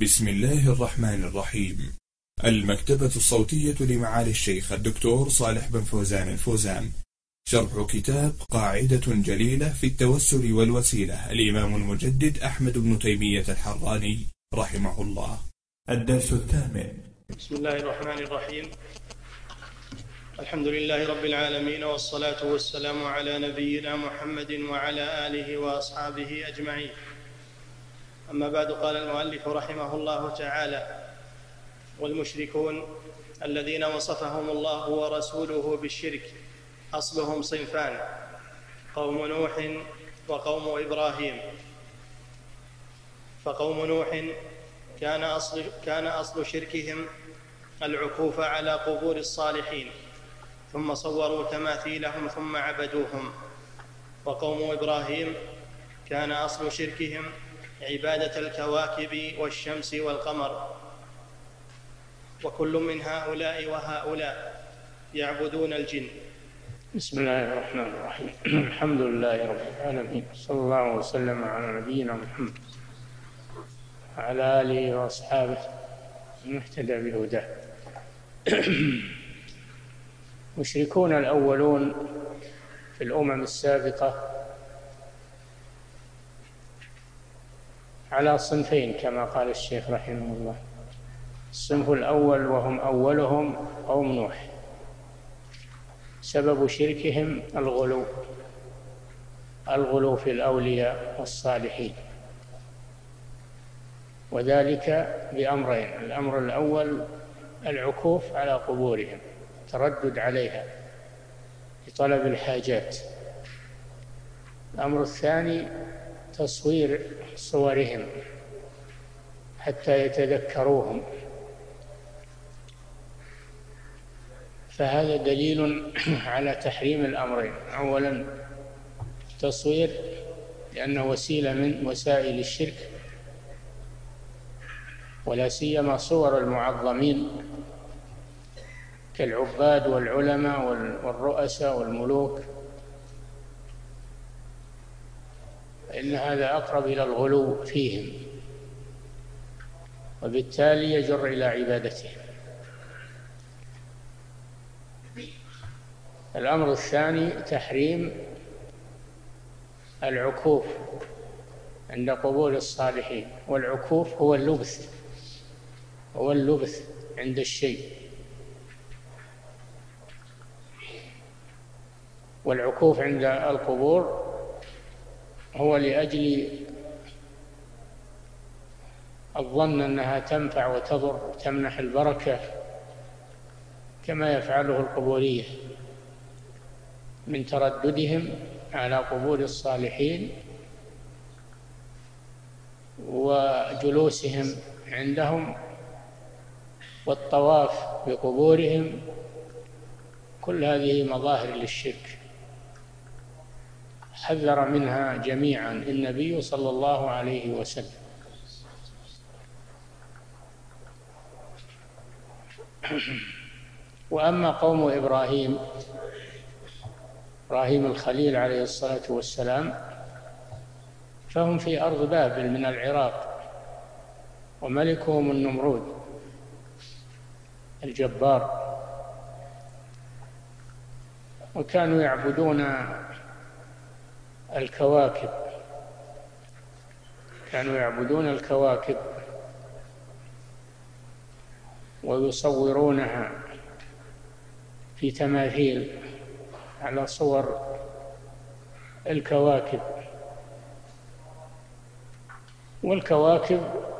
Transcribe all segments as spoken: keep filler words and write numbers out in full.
بسم الله الرحمن الرحيم. المكتبة الصوتية لمعالي الشيخ الدكتور صالح بن فوزان الفوزان، شرح كتاب قاعدة جليلة في التوسل والوسيلة، الإمام المجدد أحمد بن تيمية الحراني رحمه الله. الدرس الثامن. بسم الله الرحمن الرحيم. الحمد لله رب العالمين، والصلاة والسلام على نبينا محمد وعلى آله وأصحابه أجمعين. أما بعد، قال المؤلف رحمه الله تعالى: والمشركون الذين وصفهم الله ورسوله بالشرك أصلهم صنفان: قوم نوح وقوم إبراهيم. فقوم نوح كان أصل, كان أصل شركهم العكوف على قبور الصالحين، ثم صوروا تماثيلهم ثم عبدوهم. وقوم إبراهيم كان أصل شركهم عبادة الكواكب والشمس والقمر. وكل من هؤلاء وهؤلاء يعبدون الجن. بسم الله الرحمن الرحيم. الحمد لله رب العالمين، صلى الله وسلم على نبينا محمد وعلى آله وأصحابه من اهتدى بهداه. المشركون الأولون في الأمم السابقة على صنفين كما قال الشيخ رحمه الله. الصنف الأول وهم أولهم قوم نوح، سبب شركهم الغلو الغلو في الأولياء والصالحين، وذلك بأمرين: الأمر الأول العكوف على قبورهم، تردد عليها لطلب الحاجات. الأمر الثاني تصوير صورهم حتى يتذكروهم. فهذا دليل على تحريم الأمرين: أولا تصوير لأنه وسيلة من وسائل الشرك، ولا سيما صور المعظمين كالعباد والعلماء والرؤساء والملوك، إن هذا أقرب إلى الغلو فيهم، وبالتالي يجر إلى عبادتهم. الأمر الثاني تحريم العكوف عند قبور الصالحين، والعكوف هو اللبث هو اللبث عند الشيء، والعكوف عند القبور هو لأجل الظن أنها تنفع وتضر، تمنح البركة، كما يفعله القبورية من ترددهم على قبور الصالحين وجلوسهم عندهم والطواف بقبورهم. كل هذه مظاهر للشرك حذر منها جميعا النبي صلى الله عليه وسلم. وأما قوم إبراهيم إبراهيم الخليل عليه الصلاة والسلام، فهم في أرض بابل من العراق، وملكهم النمرود الجبار، وكانوا يعبدون الكواكب كانوا يعبدون الكواكب ويصورونها في تماثيل على صور الكواكب. والكواكب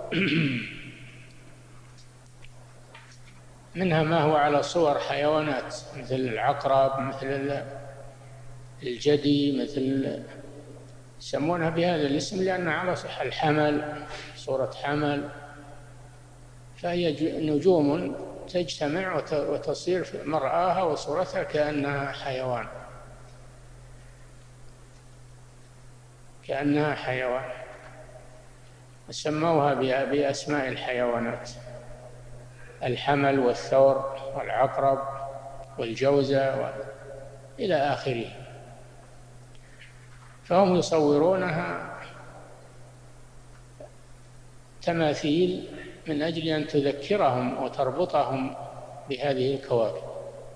منها ما هو على صور حيوانات، مثل العقرب، مثل الجدي، مثل يسمونها بهذا الاسم لأن على صح الحمل، صورة حمل. فهي نجوم تجتمع وتصير في مرآها وصورتها كأنها حيوان كأنها حيوان سموها بأسماء الحيوانات: الحمل والثور والعقرب والجوزة إلى آخره. فهم يصورونها تماثيل من أجل أن تذكرهم وتربطهم بهذه الكواكب،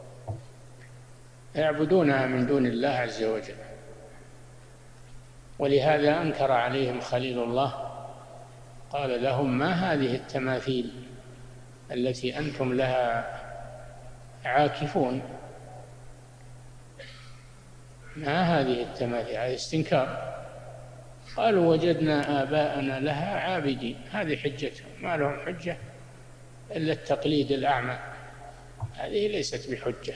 يعبدونها من دون الله عز وجل. ولهذا أنكر عليهم خليل الله، قال لهم: ما هذه التماثيل التي أنتم لها عاكفون؟ ما هذه التماثيل؟ هذا استنكار. قالوا: وجدنا آباءنا لها عابدين. هذه حجتهم، ما لهم حجة إلا التقليد الأعمى، هذه ليست بحجة.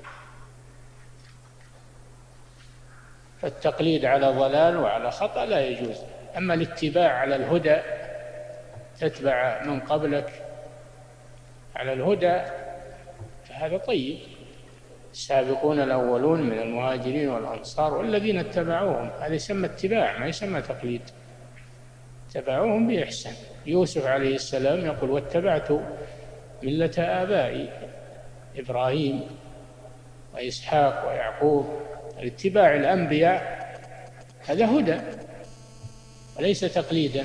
فالتقليد على ضلال وعلى خطأ لا يجوز. أما الاتباع على الهدى، تتبع من قبلك على الهدى، فهذا طيب. السابقون الأولون من المهاجرين والأنصار والذين اتبعوهم، هذا يسمى اتباع، ما يسمى تقليد. اتبعوهم بإحسان. يوسف عليه السلام يقول: واتبعت ملة آبائي إبراهيم وإسحاق ويعقوب. الاتباع الأنبياء هذا هدى وليس تقليدا.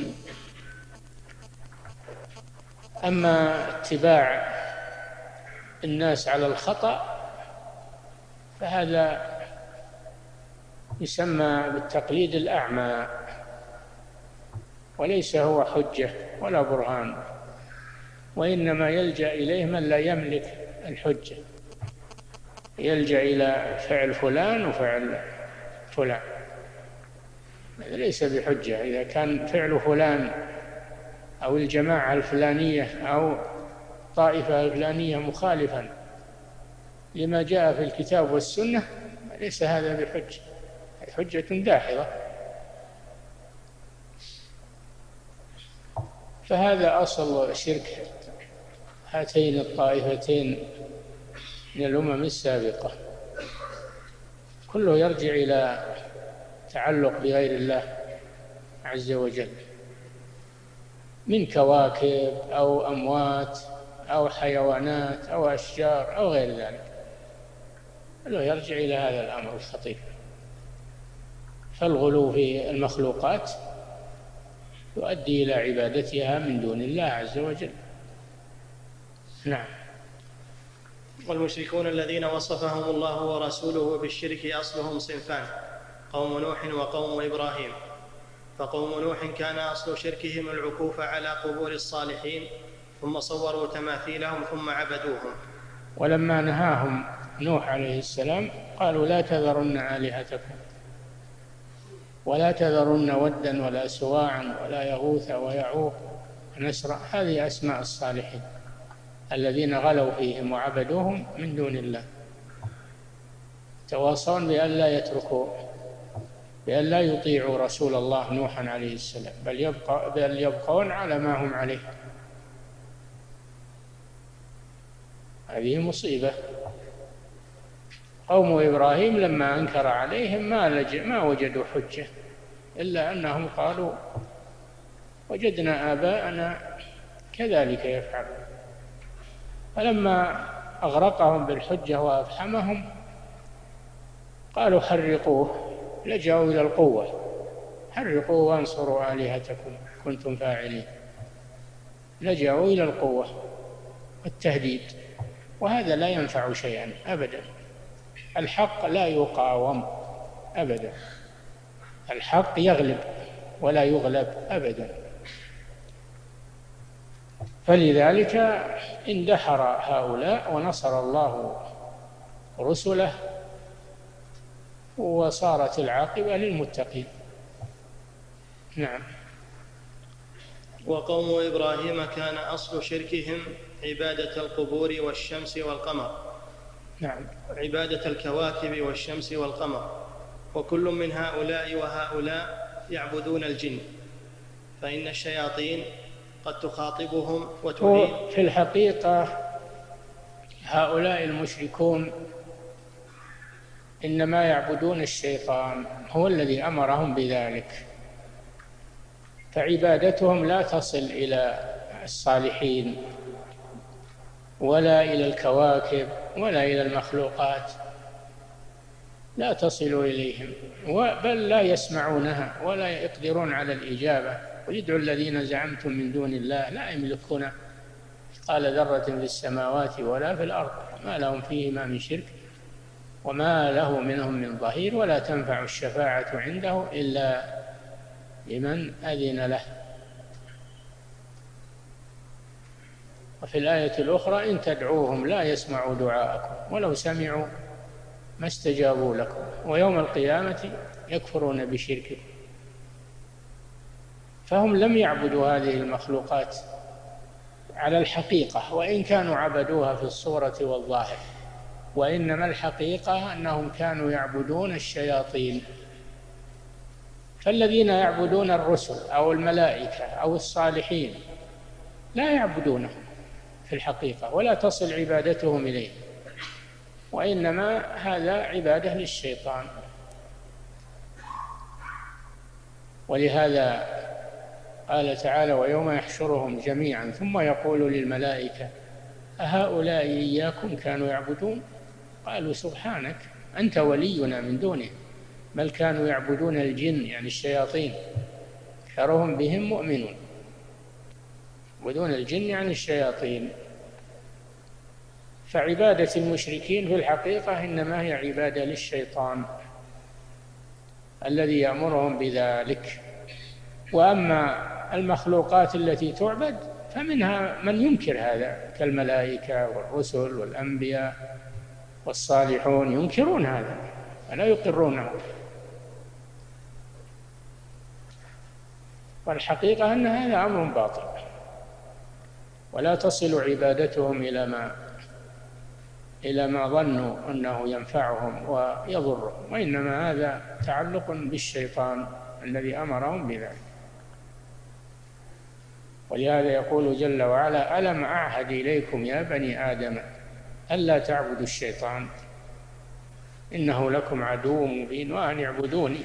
أما اتباع الناس على الخطأ فهذا يسمى بالتقليد الأعمى، وليس هو حجة ولا برهان، وإنما يلجأ إليه من لا يملك الحجة، يلجأ إلى فعل فلان وفعل فلان، هذا ليس بحجة. إذا كان فعل فلان أو الجماعة الفلانية أو طائفة الفلانية مخالفا لما جاء في الكتاب والسنة، ليس هذا بحجة، حجة داحضة. فهذا أصل شرك هاتين الطائفتين من الأمم السابقة، كله يرجع إلى تعلق بغير الله عز وجل، من كواكب أو أموات أو حيوانات أو أشجار أو غير ذلك، كله يرجع إلى هذا الأمر الخطير. فالغلو في المخلوقات يؤدي إلى عبادتها من دون الله عز وجل. نعم. والمشركون الذين وصفهم الله ورسوله بالشرك أصلهم صنفان: قوم نوح وقوم إبراهيم. فقوم نوح كان أصل شركهم العكوف على قبور الصالحين، ثم صوروا تماثيلهم ثم عبدوهم. ولما نهاهم نوح عليه السلام قالوا: لا تذرن آلهتكم ولا تذرن ودا ولا سواعا ولا يغوث ويعوق ونسرا. هذه أسماء الصالحين الذين غلوا فيهم وعبدوهم من دون الله، تواصون بأن لا يتركوا، بأن لا يطيعوا رسول الله نوحا عليه السلام، بل يبقى بل يبقون على ما هم عليه. هذه مصيبة. قوم إبراهيم لما أنكر عليهم ما, ما وجدوا حجة إلا أنهم قالوا: وجدنا آباءنا كذلك يفعل. فلما أغرقهم بالحجة وأفحمهم قالوا: حرقوه. لجأوا إلى القوة: حرقوه وانصروا آلهتكم كنتم فاعلين. لجأوا إلى القوة والتهديد، وهذا لا ينفع شيئا أبدا. الحق لا يقاوم أبدا، الحق يغلب ولا يغلب أبدا. فلذلك اندحر هؤلاء ونصر الله رسله، وصارت العاقبة للمتقين. نعم. وقوم إبراهيم كان أصل شركهم عبادة القبور والشمس والقمر. نعم. عبادة الكواكب والشمس والقمر. وكل من هؤلاء وهؤلاء يعبدون الجن، فإن الشياطين قد تخاطبهم وتريد. في الحقيقة هؤلاء المشركون إنما يعبدون الشيطان، هو الذي أمرهم بذلك، فعبادتهم لا تصل إلى الصالحين ولا إلى الكواكب ولا إلى المخلوقات، لا تصل إليهم، بل لا يسمعونها ولا يقدرون على الإجابة قل ادعوا الذين زعمتم من دون الله لا يملكون مثقال ذرة في السماوات ولا في الأرض ما لهم فيهما من شرك وما له منهم من ظهير ولا تنفع الشفاعة عنده إلا لمن أذن له. وفي الآية الأخرى إن تدعوهم لا يسمعوا دعاءكم ولو سمعوا ما استجابوا لكم ويوم القيامة يكفرون بشرككم. فهم لم يعبدوا هذه المخلوقات على الحقيقة وإن كانوا عبدوها في الصورة والظاهر، وإنما الحقيقة أنهم كانوا يعبدون الشياطين. فالذين يعبدون الرسل أو الملائكة أو الصالحين لا يعبدونهم في الحقيقة ولا تصل عبادتهم إليه، وإنما هذا عبادة للشيطان. ولهذا قال تعالى ويوم يحشرهم جميعا ثم يقول للملائكة أهؤلاء إياكم كانوا يعبدون قالوا سبحانك أنت ولينا من دونه بل كانوا يعبدون الجن يعني الشياطين أكثرهم بهم مؤمنون. يعبدون الجن يعني الشياطين. فعبادة المشركين في الحقيقة إنما هي عبادة للشيطان الذي يأمرهم بذلك. وأما المخلوقات التي تعبد فمنها من ينكر هذا كالملائكة والرسل والأنبياء والصالحون ينكرون هذا ولا يقرونه. والحقيقة أن هذا أمر باطل ولا تصل عبادتهم إلى ما إلى ما ظنوا أنه ينفعهم ويضرهم، وإنما هذا تعلق بالشيطان الذي أمرهم بذلك. ولهذا يقول جل وعلا ألم أعهد إليكم يا بني آدم ألا تعبدوا الشيطان إنه لكم عدو مبين وأن اعبدوني.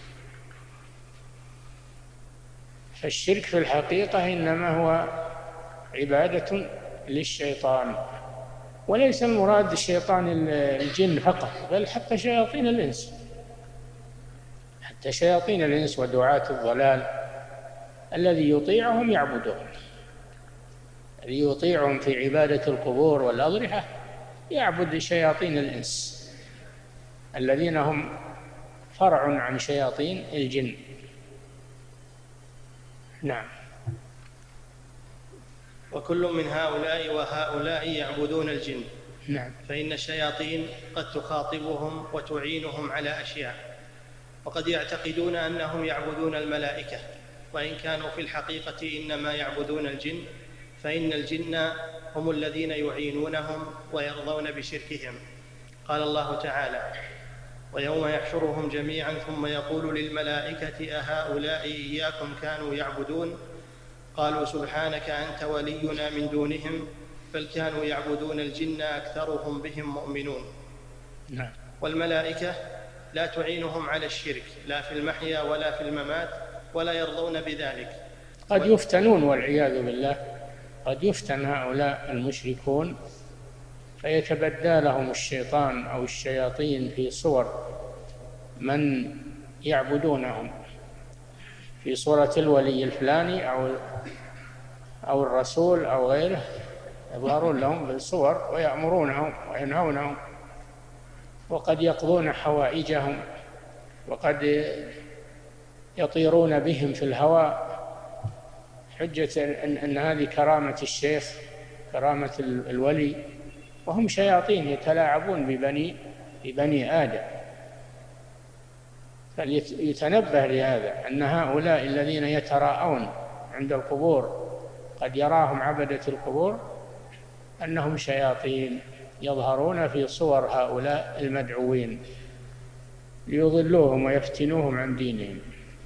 فالشرك في الحقيقة إنما هو عبادة للشيطان، وليس المراد الشيطان الجن فقط بل حتى شياطين الإنس، حتى شياطين الإنس ودعاة الضلال الذي يطيعهم يعبدهم، الذي يطيعهم في عبادة القبور والأضرحة يعبد شياطين الإنس الذين هم فرع عن شياطين الجن. نعم. وكل من هؤلاء وهؤلاء يعبدون الجن. نعم. فإن الشياطين قد تخاطبهم وتعينهم على أشياء، وقد يعتقدون أنهم يعبدون الملائكة وإن كانوا في الحقيقة إنما يعبدون الجن، فإن الجن هم الذين يعينونهم ويرضون بشركهم. قال الله تعالى ويوم يحشرهم جميعا ثم يقول للملائكة أهؤلاء إياكم كانوا يعبدون قالوا سبحانك أنت ولينا من دونهم بل كانوا يعبدون الجن أكثرهم بهم مؤمنون. نعم. والملائكة لا تعينهم على الشرك لا في المحيا ولا في الممات ولا يرضون بذلك. قد يفتنون والعياذ بالله، قد يفتن هؤلاء المشركون فيتبدى لهم الشيطان أو الشياطين في صور من يعبدونهم، في صورة الولي الفلاني أو أو الرسول أو غيره، يظهرون لهم بالصور ويأمرونهم وينهونهم، وقد يقضون حوائجهم، وقد يطيرون بهم في الهواء حجة أن, أن هذه كرامة الشيخ كرامة الولي، وهم شياطين يتلاعبون ببني ببني آدم. فليتنبه لهذا أن هؤلاء الذين يتراءون عند القبور قد يراهم عبدة القبور أنهم شياطين يظهرون في صور هؤلاء المدعوين ليضلوهم ويفتنوهم عن دينهم،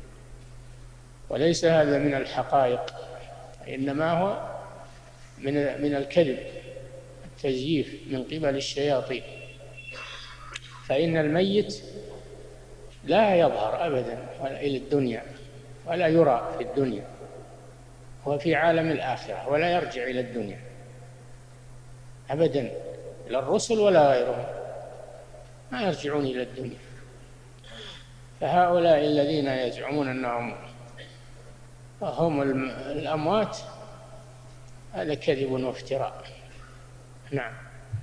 وليس هذا من الحقائق، إنما هو من من الكذب التزييف من قبل الشياطين. فإن الميت لا يظهر أبدا إلى الدنيا ولا يرى في الدنيا، هو في عالم الآخرة ولا يرجع إلى الدنيا أبدا، لا الرسل ولا غيرهم ما يرجعون إلى الدنيا. فهؤلاء الذين يزعمون أنهم هم الأموات، هذا كذب وافتراء. نعم.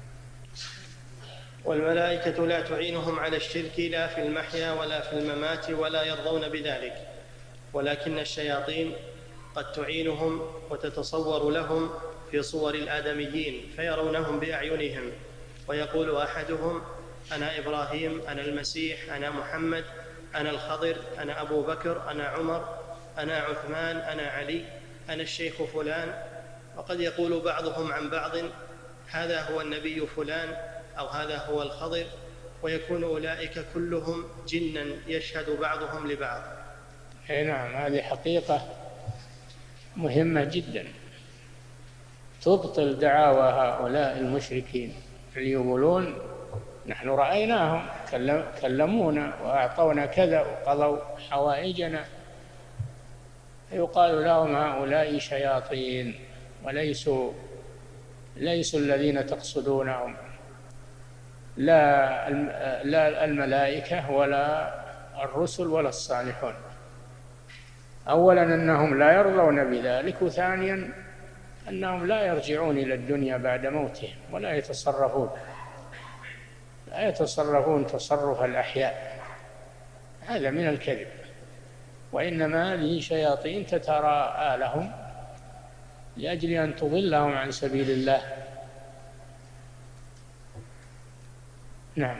والملائكة لا تعينهم على الشرك لا في المحيا ولا في الممات ولا يرضون بذلك، ولكن الشياطين قد تعينهم وتتصور لهم في صور الآدميين فيرونهم بأعينهم، ويقول أحدهم: أنا إبراهيم، أنا المسيح، أنا محمد، أنا الخضر، أنا أبو بكر، أنا عمر، أنا عثمان، أنا علي، أنا الشيخ فلان. وقد يقول بعضهم عن بعض: هذا هو النبي فلان، أو هذا هو الخضر، ويكون أولئك كلهم جنا يشهد بعضهم لبعض. أي نعم، هذه حقيقة مهمة جدا تبطل دعاوى هؤلاء المشركين اللي يقولون نحن رأيناهم كلمونا وأعطونا كذا وقضوا حوائجنا، يقال لهم هؤلاء شياطين وليسوا ليسوا الذين تقصدونهم، لا لا الملائكة ولا الرسل ولا الصالحون. أولا أنهم لا يرضون بذلك، وثانيا أنهم لا يرجعون إلى الدنيا بعد موتهم ولا يتصرفون لا يتصرفون تصرف الأحياء، هذا من الكذب. وإنما هذه شياطين تتراءى لهم لأجل أن تضلهم عن سبيل الله. نعم.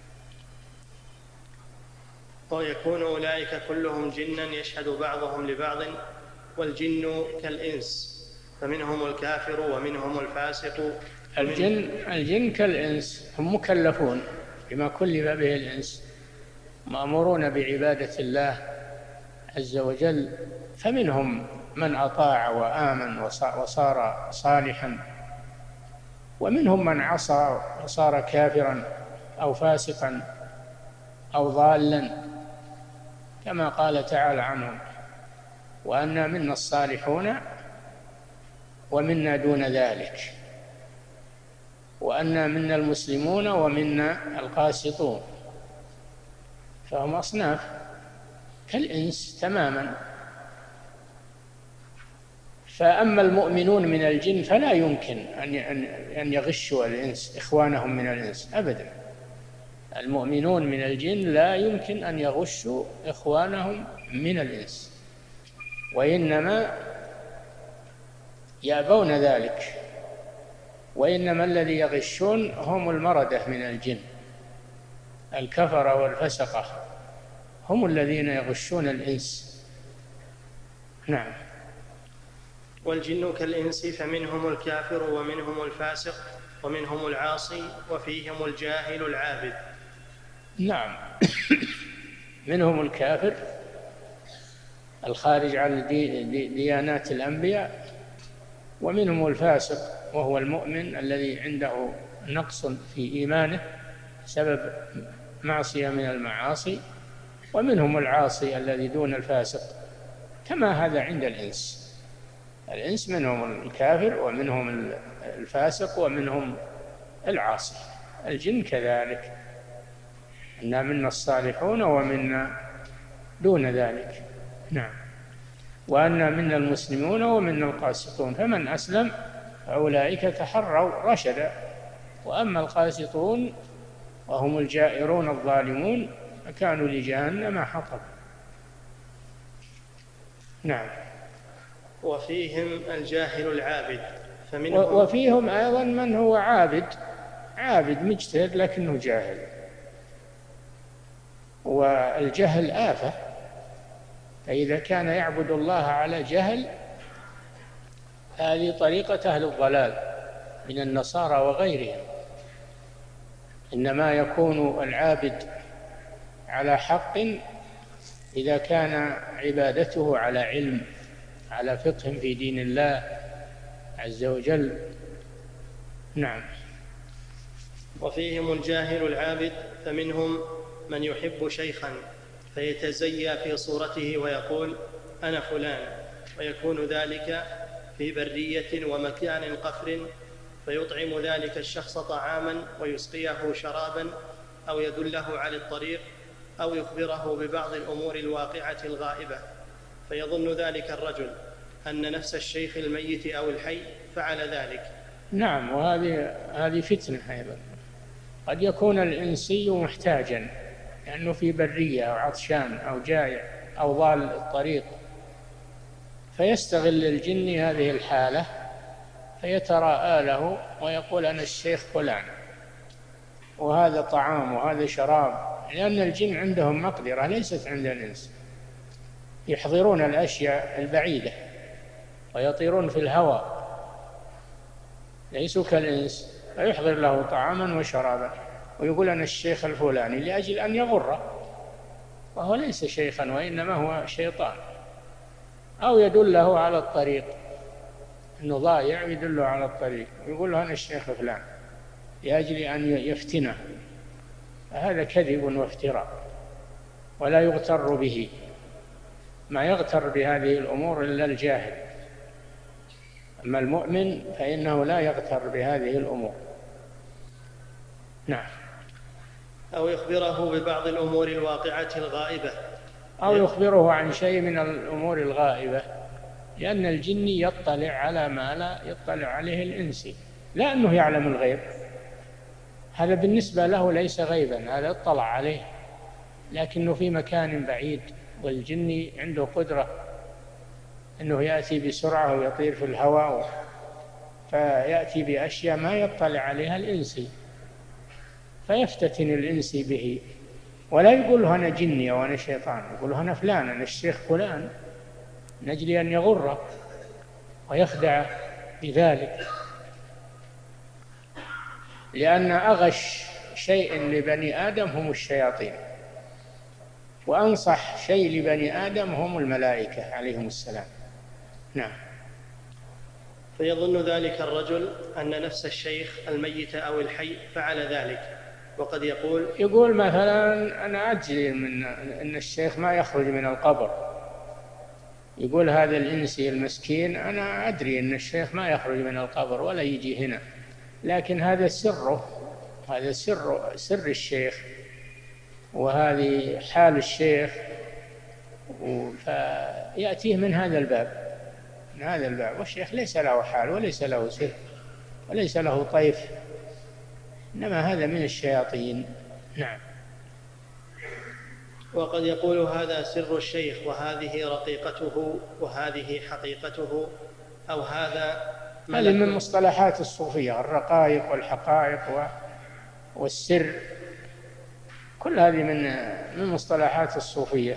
ويكون أولئك كلهم جنا يشهد بعضهم لبعض، والجن كالإنس فمنهم الكافر ومنهم الفاسق. الجن الجن كالإنس، هم مكلفون بما كلف به الإنس، مأمورون بعبادة الله عز وجل، فمنهم من أطاع وآمن وصار صالحا، ومنهم من عصى وصار كافرا أو فاسقا أو ضالا، كما قال تعالى عنهم: وأنا منا الصالحون ومنا دون ذلك، وأنا منا المسلمون ومنا القاسطون. فهم أصناف كالإنس تماما. فأما المؤمنون من الجن فلا يمكن أن يغشوا الإنس إخوانهم من الإنس أبدا. المؤمنون من الجن لا يمكن أن يغشوا إخوانهم من الإنس، وإنما يأبون ذلك. وإنما الذي يغشون هم المردة من الجن، الكفرة والفسقة، هم الذين يغشون الإنس. نعم. والجن كالإنس فمنهم الكافر ومنهم الفاسق ومنهم العاصي وفيهم الجاهل العابد. نعم. منهم الكافر الخارج عن ديانات الأنبياء، ومنهم الفاسق وهو المؤمن الذي عنده نقص في إيمانه سبب معصية من المعاصي، ومنهم العاصي الذي دون الفاسق، كما هذا عند الإنس. الإنس منهم الكافر ومنهم الفاسق ومنهم العاصي. الجن كذلك، إنا منا الصالحون ومنا دون ذلك. نعم. وأنا منا المسلمون ومنا القاسطون، فمن أسلم فأولئك تحروا رشدا، وأما القاسطون وهم الجائرون الظالمون فكانوا لجهنم حطبا. نعم. وفيهم الجاهل العابد، فمنهم وفيهم أيضا من هو عابد عابد مجتهد لكنه جاهل، والجهل آفة. فإذا كان يعبد الله على جهل، هذه طريقة أهل الضلال من النصارى وغيرهم. إنما يكون العابد على حق إذا كان عبادته على علم، على فقه في دين الله عز وجل. نعم. وفيهم الجاهل العابد، فمنهم من يحب شيخا فيتزيى في صورته ويقول: أنا فلان، ويكون ذلك في برية ومكان قفر، فيطعم ذلك الشخص طعاما ويسقيه شرابا، أو يدله على الطريق، أو يخبره ببعض الأمور الواقعة الغائبة، فيظن ذلك الرجل أن نفس الشيخ الميت أو الحي فعل ذلك. نعم، وهذه هذه فتنة أيضا. قد يكون الإنسي محتاجا لأنه في برية أو عطشان أو جائع أو ضال الطريق، فيستغل الجن هذه الحالة فيتراءى له ويقول أنا الشيخ فلان وهذا طعام وهذا شراب، لأن الجن عندهم مقدرة ليست عند الإنس، يحضرون الأشياء البعيدة ويطيرون في الهواء، ليسوا كالإنس، فيحضر له طعاما وشرابا ويقول أنا الشيخ الفلاني لأجل أن يغره، وهو ليس شيخا وإنما هو شيطان، أو يدله على الطريق، أنه ضايع يدله على الطريق ويقول له أنا الشيخ فلان لأجل أن يفتنه. هذا كذب وافتراء ولا يغتر به، ما يغتر بهذه الأمور إلا الجاهل، أما المؤمن فإنه لا يغتر بهذه الأمور. نعم. أو يخبره ببعض الأمور الواقعة الغائبة، أو يخبره عن شيء من الأمور الغائبة، لأن الجن يطلع على ما لا يطلع عليه الإنسي، لا أنه يعلم الغيب، هذا بالنسبة له ليس غيبا، هذا اطلع عليه لكنه في مكان بعيد، والجن عنده قدرة أنه يأتي بسرعة ويطير في الهواء، فيأتي بأشياء ما يطلع عليها الإنسي فيفتتن الإنسي به، ولا يقول له أنا جني أو أنا شيطان، يقول له أنا فلان، أنا الشيخ فلان، من أجل أن يغره ويخدع بذلك. لأن أغش شيء لبني آدم هم الشياطين، وأنصح شيء لبني آدم هم الملائكة عليهم السلام. نعم. فيظن ذلك الرجل أن نفس الشيخ الميت أو الحي فعل ذلك، وقد يقول يقول مثلا أنا أدري من أن الشيخ ما يخرج من القبر، يقول هذا الإنسي المسكين أنا أدري أن الشيخ ما يخرج من القبر ولا يجي هنا، لكن هذا سره، هذا سر سر الشيخ، وهذه حال الشيخ، فيأتيه من هذا الباب، من هذا الباب، والشيخ ليس له حال وليس له سر وليس له طيف، إنما هذا من الشياطين. نعم. وقد يقول هذا سر الشيخ وهذه رقيقته وهذه حقيقته، أو هذا هذه من مصطلحات الصوفية، الرقائق والحقائق والسر، كل هذه من من مصطلحات الصوفية،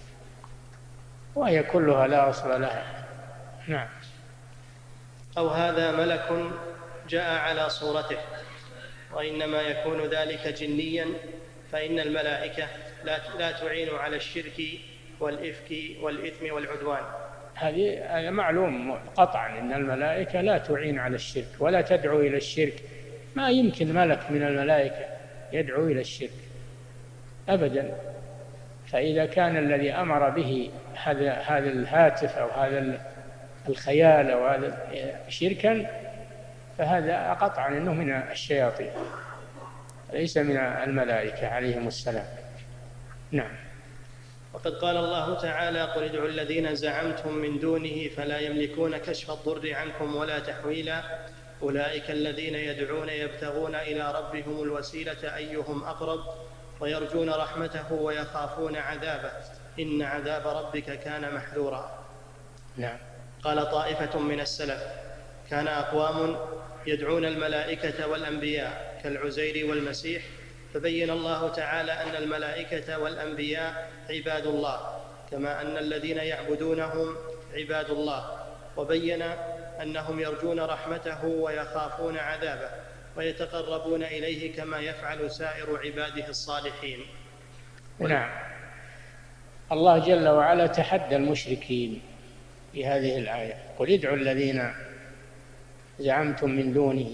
وهي كلها لا أصل لها. نعم. أو هذا ملك جاء على صورته، وإنما يكون ذلك جنيا، فإن الملائكة لا لا تعين على الشرك والإفك والإثم والعدوان. هذه معلوم قطعا أن الملائكة لا تعين على الشرك ولا تدعو إلى الشرك، ما يمكن ملك من الملائكة يدعو إلى الشرك أبدا. فإذا كان الذي أمر به هذا هذا الهاتف أو هذا الخيال أو هذا شركا، فهذا قطعا أنه من الشياطين ليس من الملائكة عليهم السلام. نعم. وقد قال الله تعالى قل ادعوا الذين زعمتم من دونه فلا يملكون كشف الضر عنكم ولا تحويلا أولئك الذين يدعون يبتغون إلى ربهم الوسيلة أيهم أقرب ويرجون رحمته ويخافون عذابه إن عذاب ربك كان محذورا. نعم. قال طائفة من السلف كان أقوام يدعون الملائكة والأنبياء كالعزير والمسيح، فبين الله تعالى أن الملائكة والأنبياء عباد الله كما أن الذين يعبدونهم عباد الله، وبين أنهم يرجون رحمته ويخافون عذابه ويتقربون إليه كما يفعل سائر عباده الصالحين. نعم. الله جل وعلا تحدى المشركين في هذه الآية قل ادعوا الذين زعمتم من دونه،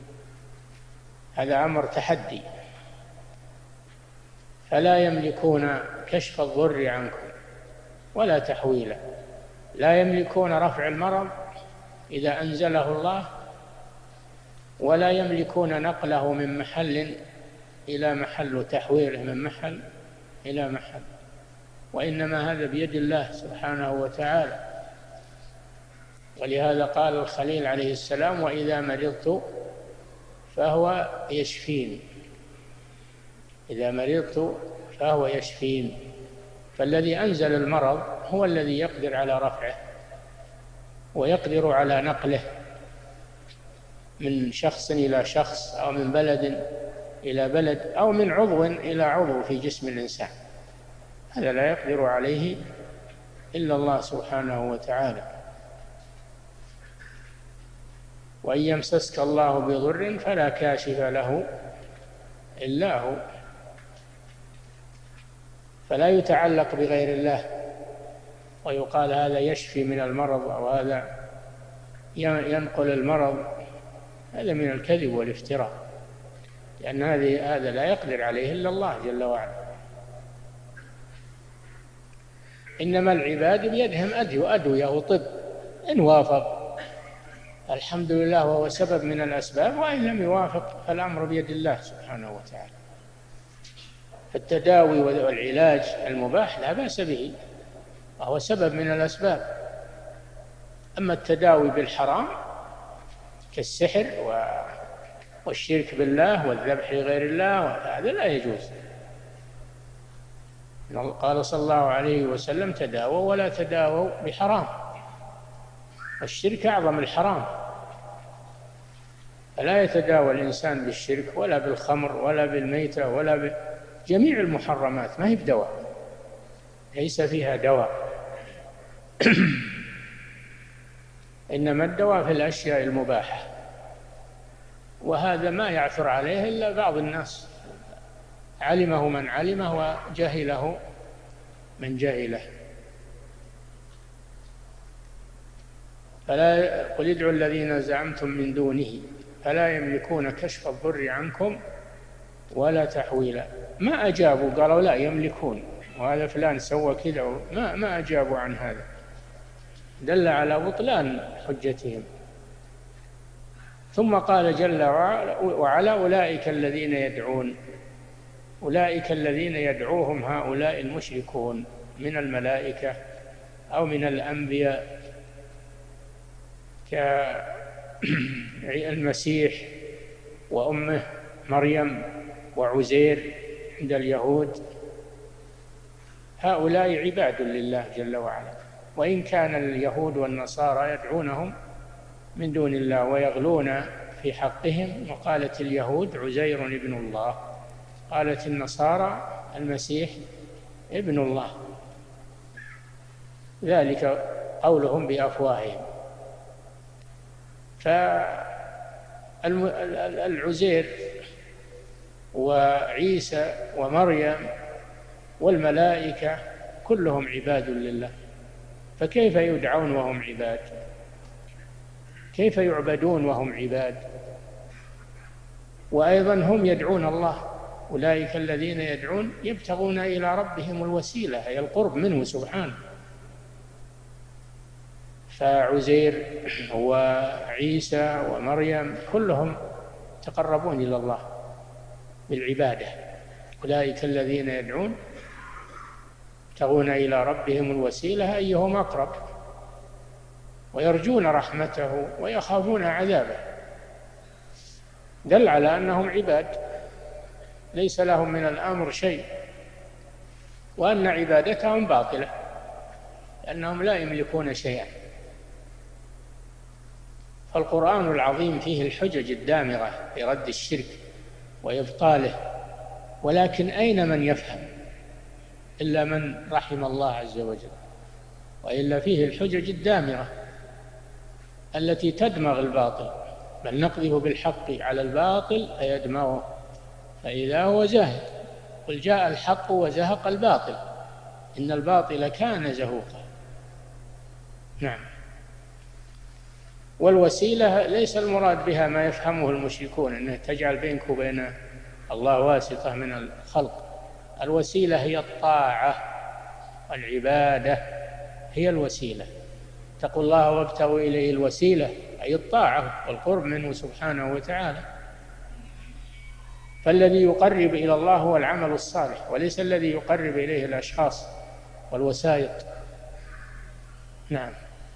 هذا أمر تحدي، فلا يملكون كشف الضر عنكم ولا تحويله، لا يملكون رفع المرض إذا أنزله الله، ولا يملكون نقله من محل إلى محل وتحويله من محل إلى محل، وإنما هذا بيد الله سبحانه وتعالى. ولهذا قال الخليل عليه السلام: وإذا مرضت فهو يشفين، إذا مرضت فهو يشفين. فالذي أنزل المرض هو الذي يقدر على رفعه ويقدر على نقله من شخص إلى شخص، أو من بلد إلى بلد، أو من عضو إلى عضو في جسم الإنسان. هذا لا يقدر عليه إلا الله سبحانه وتعالى. وإن يمسسك الله بضر فلا كاشف له إلا هو، فلا يتعلق بغير الله ويقال هذا يشفي من المرض أو هذا ينقل المرض. هذا من الكذب والافتراء، لأن هذه هذا لا يقدر عليه إلا الله جل وعلا. إنما العباد بيدهم أدوية وطب، إن وافق الحمد لله وهو سبب من الأسباب، وإن لم يوافق فالأمر بيد الله سبحانه وتعالى. التداوي والعلاج المباح لا بأس به، وهو سبب من الأسباب. أما التداوي بالحرام كالسحر والشرك بالله والذبح لغير الله هذا لا يجوز. قال صلى الله عليه وسلم: تداووا ولا تداووا بحرام. الشرك أعظم الحرام، فلا يتداوى الإنسان بالشرك ولا بالخمر ولا بالميتة ولا بجميع المحرمات، ما هي بدواء، ليس فيها دواء. إنما الدواء في الأشياء المباحة، وهذا ما يعثر عليه إلا بعض الناس، علمه من علمه وجهله من جهله. فلا قل ادعوا الذين زعمتم من دونه فلا يملكون كشف الضر عنكم ولا تحويلا. ما أجابوا، قالوا لا يملكون، وهذا فلان سوى كذا، ما ما أجابوا عن هذا، دل على بطلان حجتهم. ثم قال جل وعلا: أولئك الذين يدعون، أولئك الذين يدعوهم هؤلاء المشركون من الملائكة أو من الأنبياء كالمسيح وأمه مريم وعزير عند اليهود، هؤلاء عباد لله جل وعلا. وإن كان اليهود والنصارى يدعونهم من دون الله ويغلون في حقهم، وقالت اليهود عزير ابن الله، قالت النصارى المسيح ابن الله، ذلك قولهم بأفواههم. فالعزير وعيسى ومريم والملائكة كلهم عباد لله، فكيف يدعون وهم عباد؟ كيف يعبدون وهم عباد؟ وأيضا هم يدعون الله. أولئك الذين يدعون يبتغون إلى ربهم الوسيلة، هي القرب منه سبحانه. فعزير وعيسى ومريم كلهم يتقربون إلى الله بالعبادة. أولئك الذين يدعون يبتغون إلى ربهم الوسيلة أيهم أقرب، ويرجون رحمته ويخافون عذابه، دل على أنهم عباد ليس لهم من الأمر شيء، وأن عبادتهم باطلة لأنهم لا يملكون شيئا. فالقرآن العظيم فيه الحجج الدامغة برد الشرك وإبطاله، ولكن أين من يفهم إلا من رحم الله عز وجل، وإلا فيه الحجج الدامغة التي تدمغ الباطل. بل نقذف بالحق على الباطل فيدمغه فإذا هو زاهق. قل جاء الحق وزهق الباطل إن الباطل كان زهوقا. نعم. والوسيلة ليس المراد بها ما يفهمه المشركون، أنه تجعل بينك وبين الله واسطة من الخلق. الوسيلة هي الطاعة، العبادة هي الوسيلة. اتقوا الله وابتغوا إليه الوسيلة، أي الطاعة والقرب منه سبحانه وتعالى. فالذي يقرب إلى الله هو العمل الصالح، وليس الذي يقرب إليه الأشخاص والوسائط. نعم.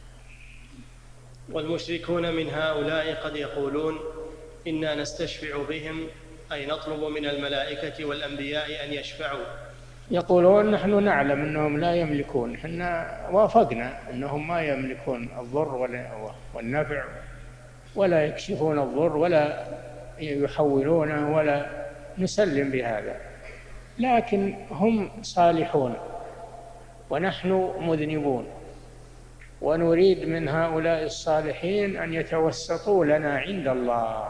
والمشركون من هؤلاء قد يقولون إنا نستشفع بهم، أي نطلب من الملائكة والأنبياء أن يشفعوا. يقولون نحن نعلم أنهم لا يملكون، حنا وافقنا أنهم ما يملكون الضر والنفع، ولا يكشفون الضر ولا يحولونه، ولا نسلم بهذا، لكن هم صالحون ونحن مذنبون، ونريد من هؤلاء الصالحين أن يتوسطوا لنا عند الله،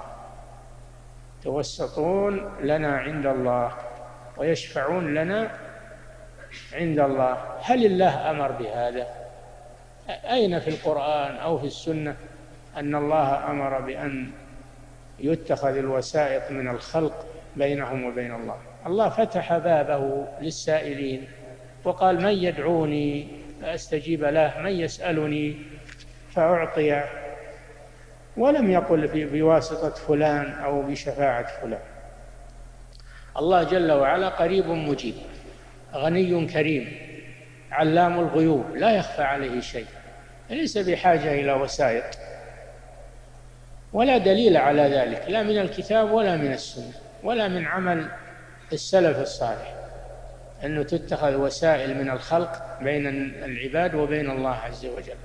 يتوسطون لنا عند الله ويشفعون لنا عند الله. هل الله أمر بهذا؟ أين في القرآن أو في السنة أن الله أمر بأن يتخذ الوسائط من الخلق بينهم وبين الله؟ الله فتح بابه للسائلين وقال: من يدعوني فأستجيب له، من يسألني فأعطيه، ولم يقل بواسطة فلان أو بشفاعة فلان. الله جل وعلا قريب مجيب، غني كريم، علام الغيوب، لا يخفى عليه شيء، ليس بحاجة إلى وسائط، ولا دليل على ذلك لا من الكتاب ولا من السنة ولا من عمل السلف الصالح، أنه تتخذ وسائل من الخلق بين العباد وبين الله عز وجل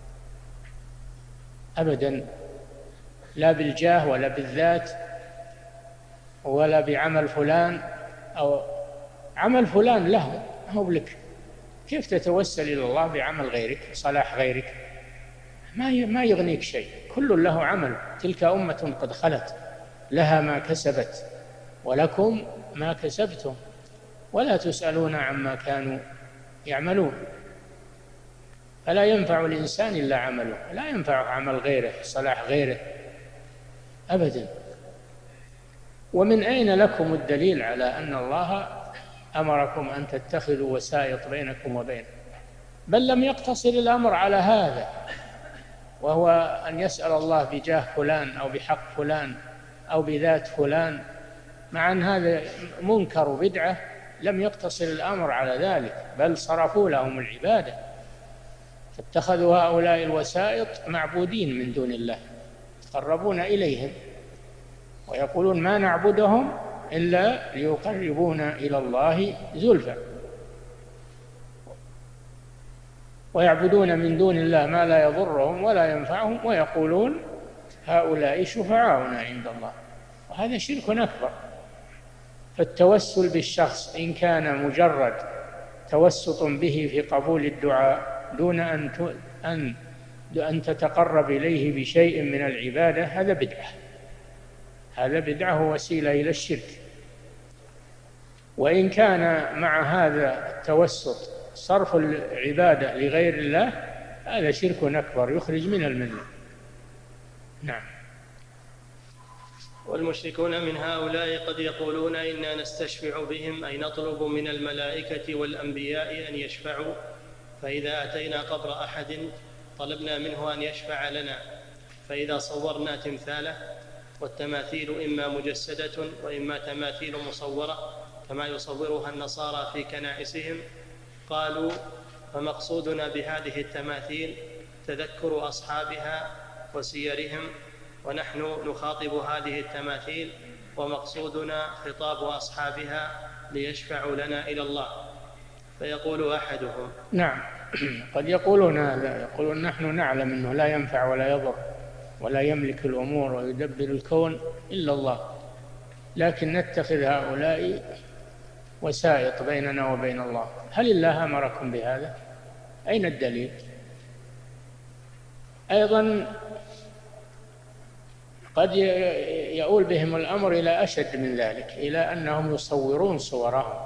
أبدا، لا بالجاه ولا بالذات ولا بعمل فلان أو عمل فلان له هو لك. كيف تتوسل إلى الله بعمل غيرك، صلاح غيرك؟ ما ما يغنيك شيء، كل له عمل. تلك أمة قد خلت لها ما كسبت ولكم ما كسبتم ولا تسألون عما كانوا يعملون. فلا ينفع الإنسان إلا عمله، لا ينفع عمل غيره، صلاح غيره أبدا. ومن أين لكم الدليل على أن الله أمركم أن تتخذوا وسائط بينكم وبينه؟ بل لم يقتصر الأمر على هذا، وهو أن يسأل الله بجاه فلان أو بحق فلان أو بذات فلان، مع أن هذا منكر وبدعة. لم يقتصر الأمر على ذلك، بل صرفوا لهم العبادة، فاتخذوا هؤلاء الوسائط معبودين من دون الله، يتقربون إليهم ويقولون ما نعبدهم إلا ليقربونا إلى الله زلفى، ويعبدون من دون الله ما لا يضرهم ولا ينفعهم، ويقولون هؤلاء شفعاؤنا عند الله، وهذا شرك أكبر. فالتوسل بالشخص إن كان مجرد توسط به في قبول الدعاء دون أن أن أن تتقرب إليه بشيء من العبادة، هذا بدعة، هذا بدعة وسيلة إلى الشرك. وإن كان مع هذا التوسط صرف العبادة لغير الله، هذا شرك أكبر يخرج من الملة. نعم. والمشركون من هؤلاء قد يقولون إنا نستشفع بهم، أي نطلب من الملائكة والأنبياء أن يشفعوا، فإذا أتينا قبر أحد طلبنا منه أن يشفع لنا، فإذا صورنا تمثاله، والتماثيل إما مجسدة وإما تماثيل مصورة كما يصورها النصارى في كنائسهم، قالوا فمقصودنا بهذه التماثيل تذكر أصحابها وسيرهم، ونحن نخاطب هذه التماثيل ومقصودنا خطاب أصحابها ليشفعوا لنا إلى الله. فيقول أحدهم: نعم، قد يقولون هذا، يقولون نحن نعلم أنه لا ينفع ولا يضر ولا يملك الأمور ويدبر الكون إلا الله، لكن نتخذ هؤلاء وسائط بيننا وبين الله. هل الله أمركم بهذا؟ أين الدليل؟ أيضا قد يؤول بهم الأمر إلى أشد من ذلك، إلى أنهم يصورون صورهم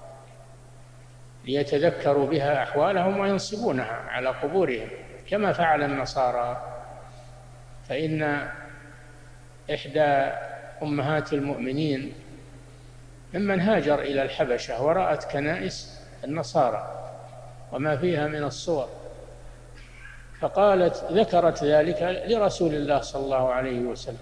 ليتذكروا بها أحوالهم وينصبونها على قبورهم كما فعل النصارى. فإن إحدى أمهات المؤمنين ممن هاجر إلى الحبشة ورأت كنائس النصارى وما فيها من الصور، فقالت ذكرت ذلك لرسول الله صلى الله عليه وسلم،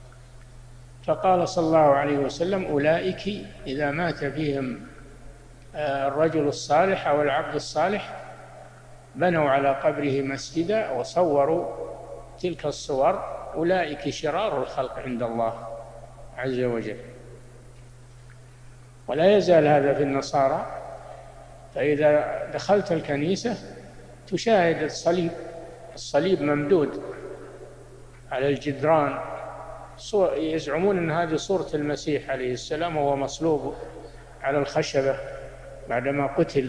فقال صلى الله عليه وسلم: أولئك إذا مات فيهم الرجل الصالح أو العبد الصالح بنوا على قبره مسجدا وصوروا تلك الصور، أولئك شرار الخلق عند الله عز وجل. ولا يزال هذا في النصارى، فإذا دخلت الكنيسة تشاهد الصليب، الصليب ممدود على الجدران، يزعمون أن هذه صورة المسيح عليه السلام وهو مصلوب على الخشبة بعدما قتل،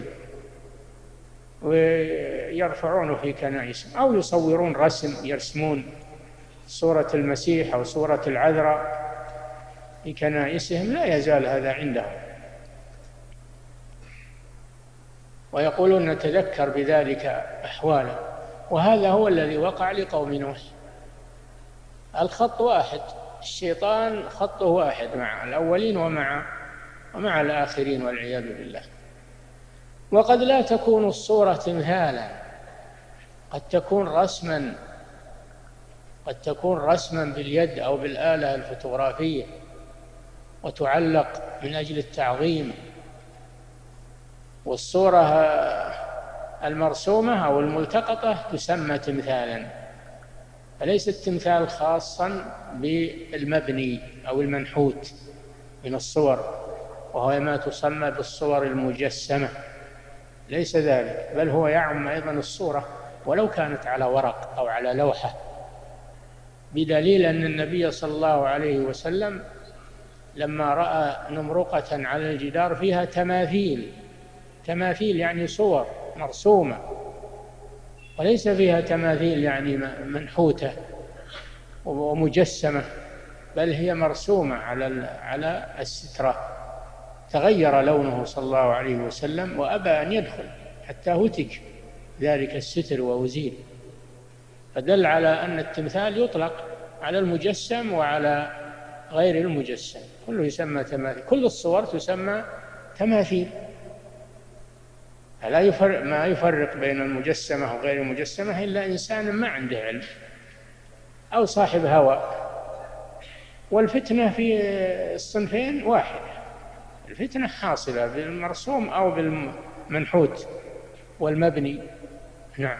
ويرفعونه في كنائسهم، أو يصورون رسم، يرسمون صورة المسيح أو صورة العذراء في كنائسهم. لا يزال هذا عندهم، ويقولون نتذكر بذلك أحوالا. وهذا هو الذي وقع لقوم نوح. الخط واحد، الشيطان خطه واحد مع الأولين ومع ومع الآخرين والعياذ بالله. وقد لا تكون الصورة تمثالا، قد تكون رسما، قد تكون رسما باليد أو بالآلة الفوتوغرافية وتعلق من أجل التعظيم. والصورة المرسومة أو الملتقطة تسمى تمثالا، فليس التمثال خاصا بالمبني أو المنحوت من الصور، وهو ما تسمى بالصور المجسمة، ليس ذلك، بل هو يعم أيضا الصورة ولو كانت على ورق أو على لوحة، بدليل أن النبي صلى الله عليه وسلم لما رأى نمرقة على الجدار فيها تماثيل، تماثيل يعني صور مرسومة، وليس فيها تماثيل يعني منحوتة ومجسمة، بل هي مرسومة على على السترة. تغير لونه صلى الله عليه وسلم وأبى أن يدخل حتى هتك ذلك الستر وأزيل، فدل على أن التمثال يطلق على المجسم وعلى غير المجسم، كله يسمى تماثيل، كل الصور تسمى تماثيل. لا يفرق ما يفرق بين المجسمة وغير المجسمة إلا إنسان ما عنده علم أو صاحب هوى. والفتنة في الصنفين واحدة، الفتنة حاصلة بالمرسوم أو بالمنحوت والمبني. نعم.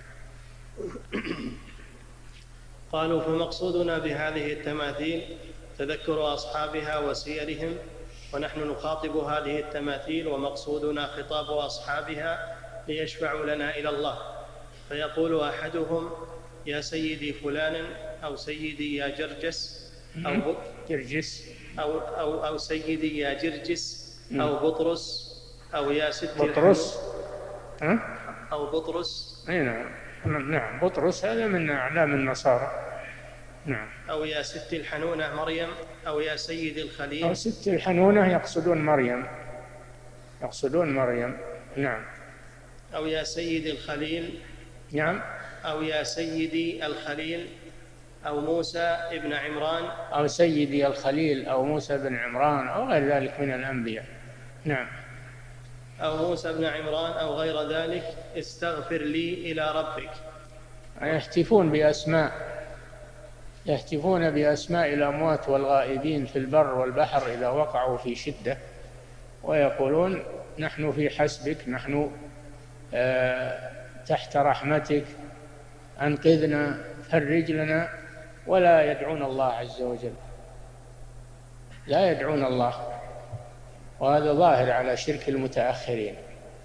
قالوا فمقصودنا بهذه التماثيل تذكر أصحابها وسيرهم، ونحن نخاطب هذه التماثيل ومقصودنا خطاب أصحابها ليشفعوا لنا إلى الله، فيقول أحدهم يا سيدي فلان، أو سيدي يا جرجس، أو جرجس أو, أو, أو سيدي يا جرجس، أو بطرس، أو يا ست بطرس أو بطرس. نعم نعم بطرس هذا من أعلام النصارى. نعم. أو يا ست الحنونة مريم، أو يا سيدي الخليل. أو ست الحنونة يقصدون مريم، يقصدون مريم. نعم. أو يا سيدي الخليل. نعم. أو يا سيدي الخليل، أو موسى ابن عمران. أو سيدي الخليل أو موسى بن عمران أو غير ذلك من الأنبياء. نعم. أو موسى بن عمران أو غير ذلك، استغفر لي إلى ربك. يهتفون بأسماء، يهتفون بأسماء الأموات والغائبين في البر والبحر إذا وقعوا في شدة، ويقولون نحن في حسبك، نحن آه تحت رحمتك، أنقذنا، فرج لنا، ولا يدعون الله عز وجل، لا يدعون الله. وهذا ظاهر على شرك المتأخرين.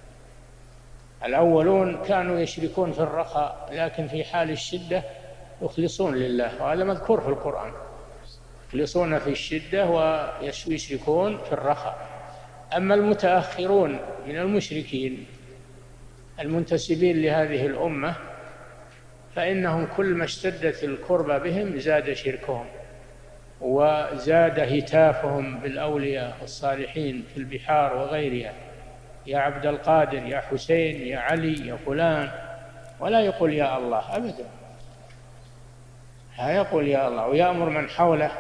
الأولون كانوا يشركون في الرخاء، لكن في حال الشدة يخلصون لله، وهذا مذكور في القرآن، يخلصون في الشدة ويشركون في الرخاء. أما المتأخرون من المشركين المنتسبين لهذه الأمة فإنهم كل ما اشتدت الكربة بهم زاد شركهم وزاد هتافهم بالأولياء الصالحين في البحار وغيرها، يا عبد القادر، يا حسين، يا علي، يا فلان، ولا يقول يا الله أبدا، لا يقول يا الله، ويأمر من حوله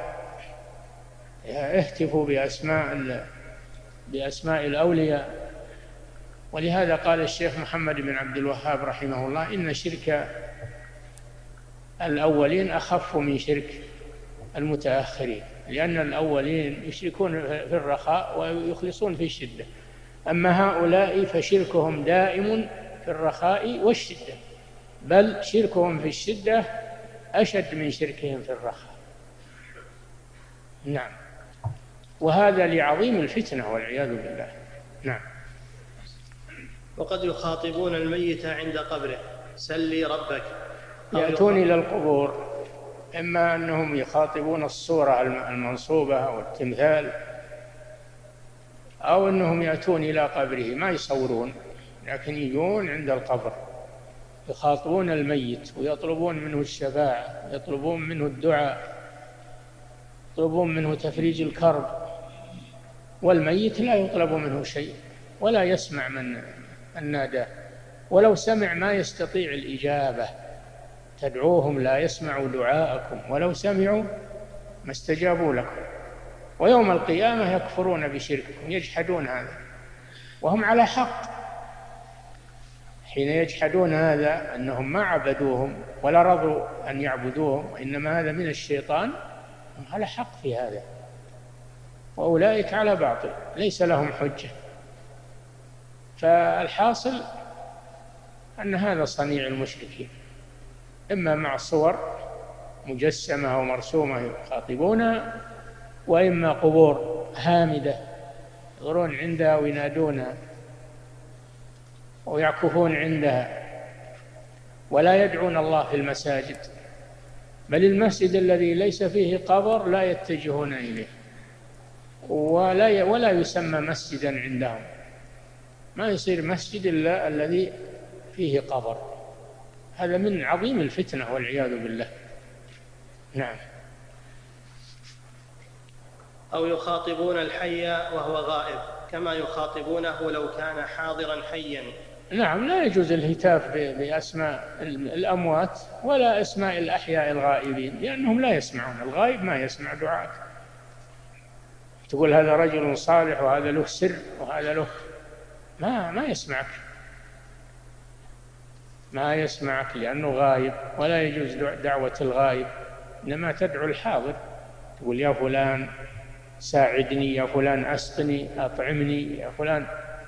اهتفوا بأسماء بأسماء الأولياء. ولهذا قال الشيخ محمد بن عبد الوهاب رحمه الله إن شرك الأولين أخف من شرك المتأخرين، لأن الأولين يشركون في الرخاء ويخلصون في الشدة، أما هؤلاء فشركهم دائم في الرخاء والشدة، بل شركهم في الشدة أشد من شركهم في الرخاء. نعم، وهذا لعظيم الفتنة والعياذ بالله. نعم. وقد يخاطبون الميت عند قبره: سلي ربك. يأتون إلى القبور، إما أنهم يخاطبون الصورة المنصوبة أو التمثال، أو أنهم يأتون إلى قبره، ما يصورون لكن يجون عند القبر يخاطبون الميت ويطلبون منه الشفاعة، يطلبون منه الدعاء، يطلبون منه تفريج الكرب، والميت لا يطلب منه شيء ولا يسمع من النادى، ولو سمع ما يستطيع الإجابة. تدعوهم لا يسمعوا دعاءكم ولو سمعوا ما استجابوا لكم، ويوم القيامة يكفرون بشرككم، يجحدون هذا وهم على حق. حين يجحدون هذا أنهم ما عبدوهم ولا رضوا أن يعبدوهم، إنما هذا من الشيطان، هم على حق في هذا، وأولئك على باطل ليس لهم حجة. فالحاصل أن هذا صنيع المشركين، إما مع صور مجسمة أو مرسومة يخاطبونها، وإما قبور هامدة يغرون عندها وينادونها ويعكفون عندها، ولا يدعون الله في المساجد، بل المسجد الذي ليس فيه قبر لا يتجهون إليه، ولا ولا يسمى مسجدا عندهم، ما يصير مسجد إلا الذي فيه قبر. هذا من عظيم الفتنة والعياذ بالله. نعم. أو يخاطبون الحي وهو غائب كما يخاطبونه لو كان حاضرا حيا. نعم، لا يجوز الهتاف بأسماء الأموات ولا أسماء الأحياء الغائبين، لأنهم لا يسمعون، الغائب ما يسمع دعاءك. تقول هذا رجل صالح وهذا له سر وهذا له، ما ما يسمعك، ما يسمعك لأنه غائب، ولا يجوز دعوة الغائب، إنما تدعو الحاضر، تقول يا فلان ساعدني، يا فلان أسقني، أطعمني، يا فلان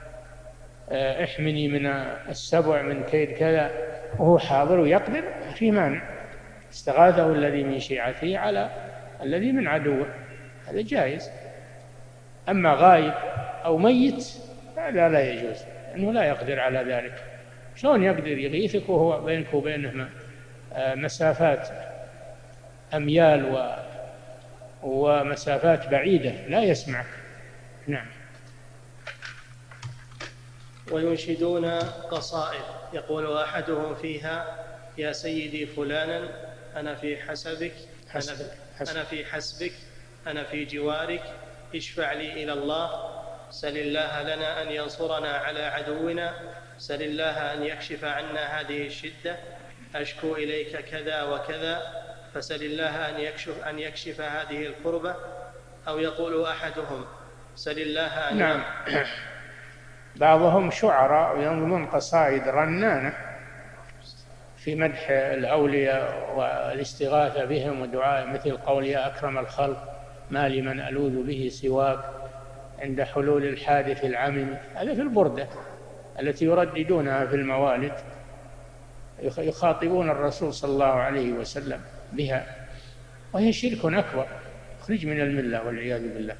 احمني من السبع من كيد كذا، وهو حاضر ويقدر، في مانع. استغاثه الذي من شيعته على الذي من عدوه، هذا جائز. أما غائب أو ميت هذا لا يجوز، لأنه لا يقدر على ذلك. شلون يقدر يغيثك وهو بينك وبينه مسافات أميال و ومسافات بعيدة، لا يسمعك. نعم. وينشدون قصائد يقول أحدهم فيها: يا سيدي فلانا أنا في حسبك، حسبك. حسبك. أنا في حسبك، أنا في جوارك، اشفع لي إلى الله، سل الله لنا أن ينصرنا على عدونا، سل الله أن يكشف عنا هذه الشدة، أشكو إليك كذا وكذا، فسل الله أن يكشف, أن يكشف هذه الكربة. أو يقول أحدهم: سل الله أن نعم. بعضهم شعراء ينظمون قصائد رنانة في مدح الأولياء والاستغاثة بهم ودعاء، مثل قول يا أكرم الخلق ما لمن ألوذ به سواك عند حلول الحادث العمم. هذا في البردة التي يرددونها في الموالد، يخاطبون الرسول صلى الله عليه وسلم بها، وهي شرك أكبر يخرج من الملة والعياذ بالله.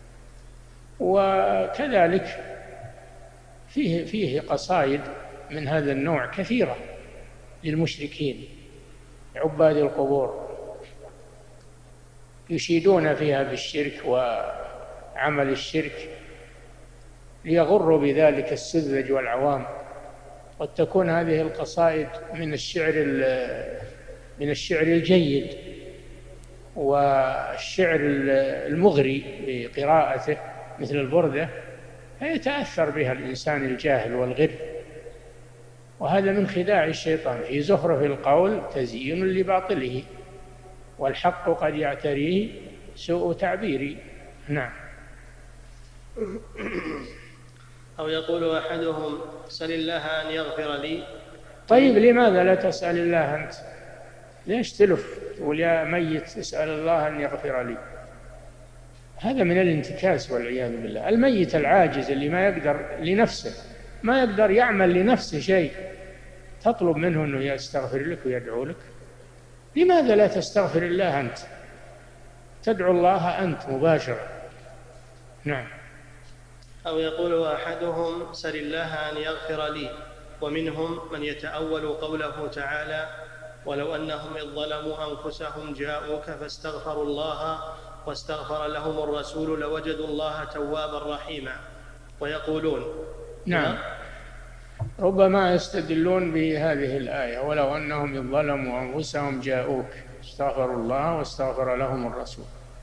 وكذلك فيه فيه قصائد من هذا النوع كثيرة للمشركين عباد القبور، يشيدون فيها بالشرك وعمل الشرك ليغروا بذلك السذج والعوام. قد تكون هذه القصائد من الشعر من الشعر الجيد والشعر المغري بقراءته مثل البردة، فيتأثر بها الإنسان الجاهل والغر، وهذا من خداع الشيطان. في زخرف القول تزيين لباطله، والحق قد يعتريه سوء تعبيري. نعم. أو يقول أحدهم: سل الله أن يغفر لي. طيب لماذا لا تسأل الله أنت؟ ليش تلف تقول يا ميت اسأل الله أن يغفر لي؟ هذا من الانتكاس والعياذ بالله. الميت العاجز اللي ما يقدر لنفسه، ما يقدر يعمل لنفسه شيء، تطلب منه أنه يستغفر لك ويدعو لك؟ لماذا لا تستغفر الله أنت؟ تدعو الله أنت مباشرة. نعم. أو يقول أحدهم سل الله أن يغفر لي، ومنهم من يتأول قوله تعالى ولو أنهم إذ ظلموا أنفسهم جاءوك فاستغفروا الله واستغفر لهم الرسول لوجدوا الله توابا رحيما، ويقولون نعم، ربما يستدلون بهذه الآية ولو أنهم إذ ظلموا أنفسهم جاءوك استغفروا الله واستغفر لهم الرسول،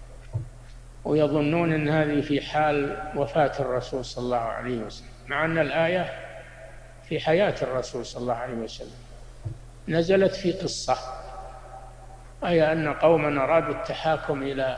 ويظنون أن هذه في حال وفاة الرسول صلى الله عليه وسلم، مع أن الآية في حياة الرسول صلى الله عليه وسلم، نزلت في قصة، أي أن قوما أرادوا التحاكم إلى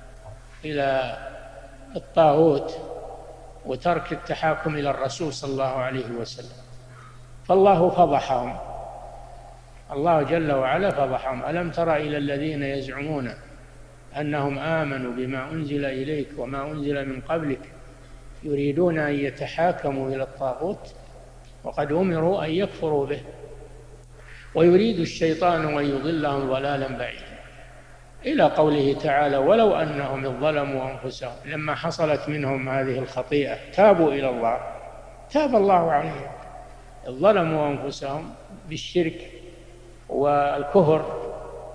إلى الطاغوت وترك التحاكم إلى الرسول صلى الله عليه وسلم، فالله فضحهم، الله جل وعلا فضحهم. ألم تر إلى الذين يزعمون أنهم آمنوا بما أنزل إليك وما أنزل من قبلك يريدون أن يتحاكموا إلى الطاغوت وقد أمروا أن يكفروا به ويريد الشيطان أن يضلهم ضلالا بعيدا، إلى قوله تعالى ولو أنهم إذ ظلموا أنفسهم، لما حصلت منهم هذه الخطيئة تابوا إلى الله تاب الله عليهم، إذ ظلموا أنفسهم بالشرك والكفر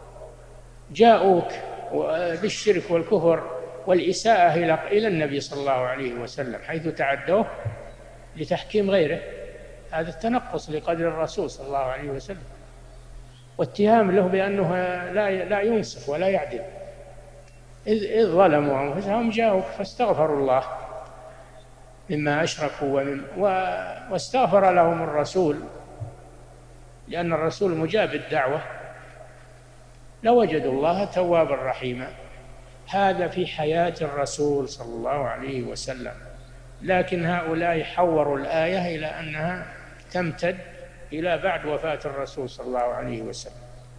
جاءوك بالشرك والكفر والإساءة إلى النبي صلى الله عليه وسلم حيث تعدوه لتحكيم غيره، هذا التنقص لقدر الرسول صلى الله عليه وسلم، واتهام له بأنه لا لا ينصف ولا يعدل. إذ, إذ ظلموا أنفسهم جاءوك فاستغفروا الله مما أشركوا ومن واستغفر لهم الرسول، لأن الرسول مجاب الدعوة، لوجدوا الله توابا رحيما. هذا في حياة الرسول صلى الله عليه وسلم، لكن هؤلاء حوروا الآية إلى أنها تمتد إلى بعد وفاة الرسول صلى الله عليه وسلم.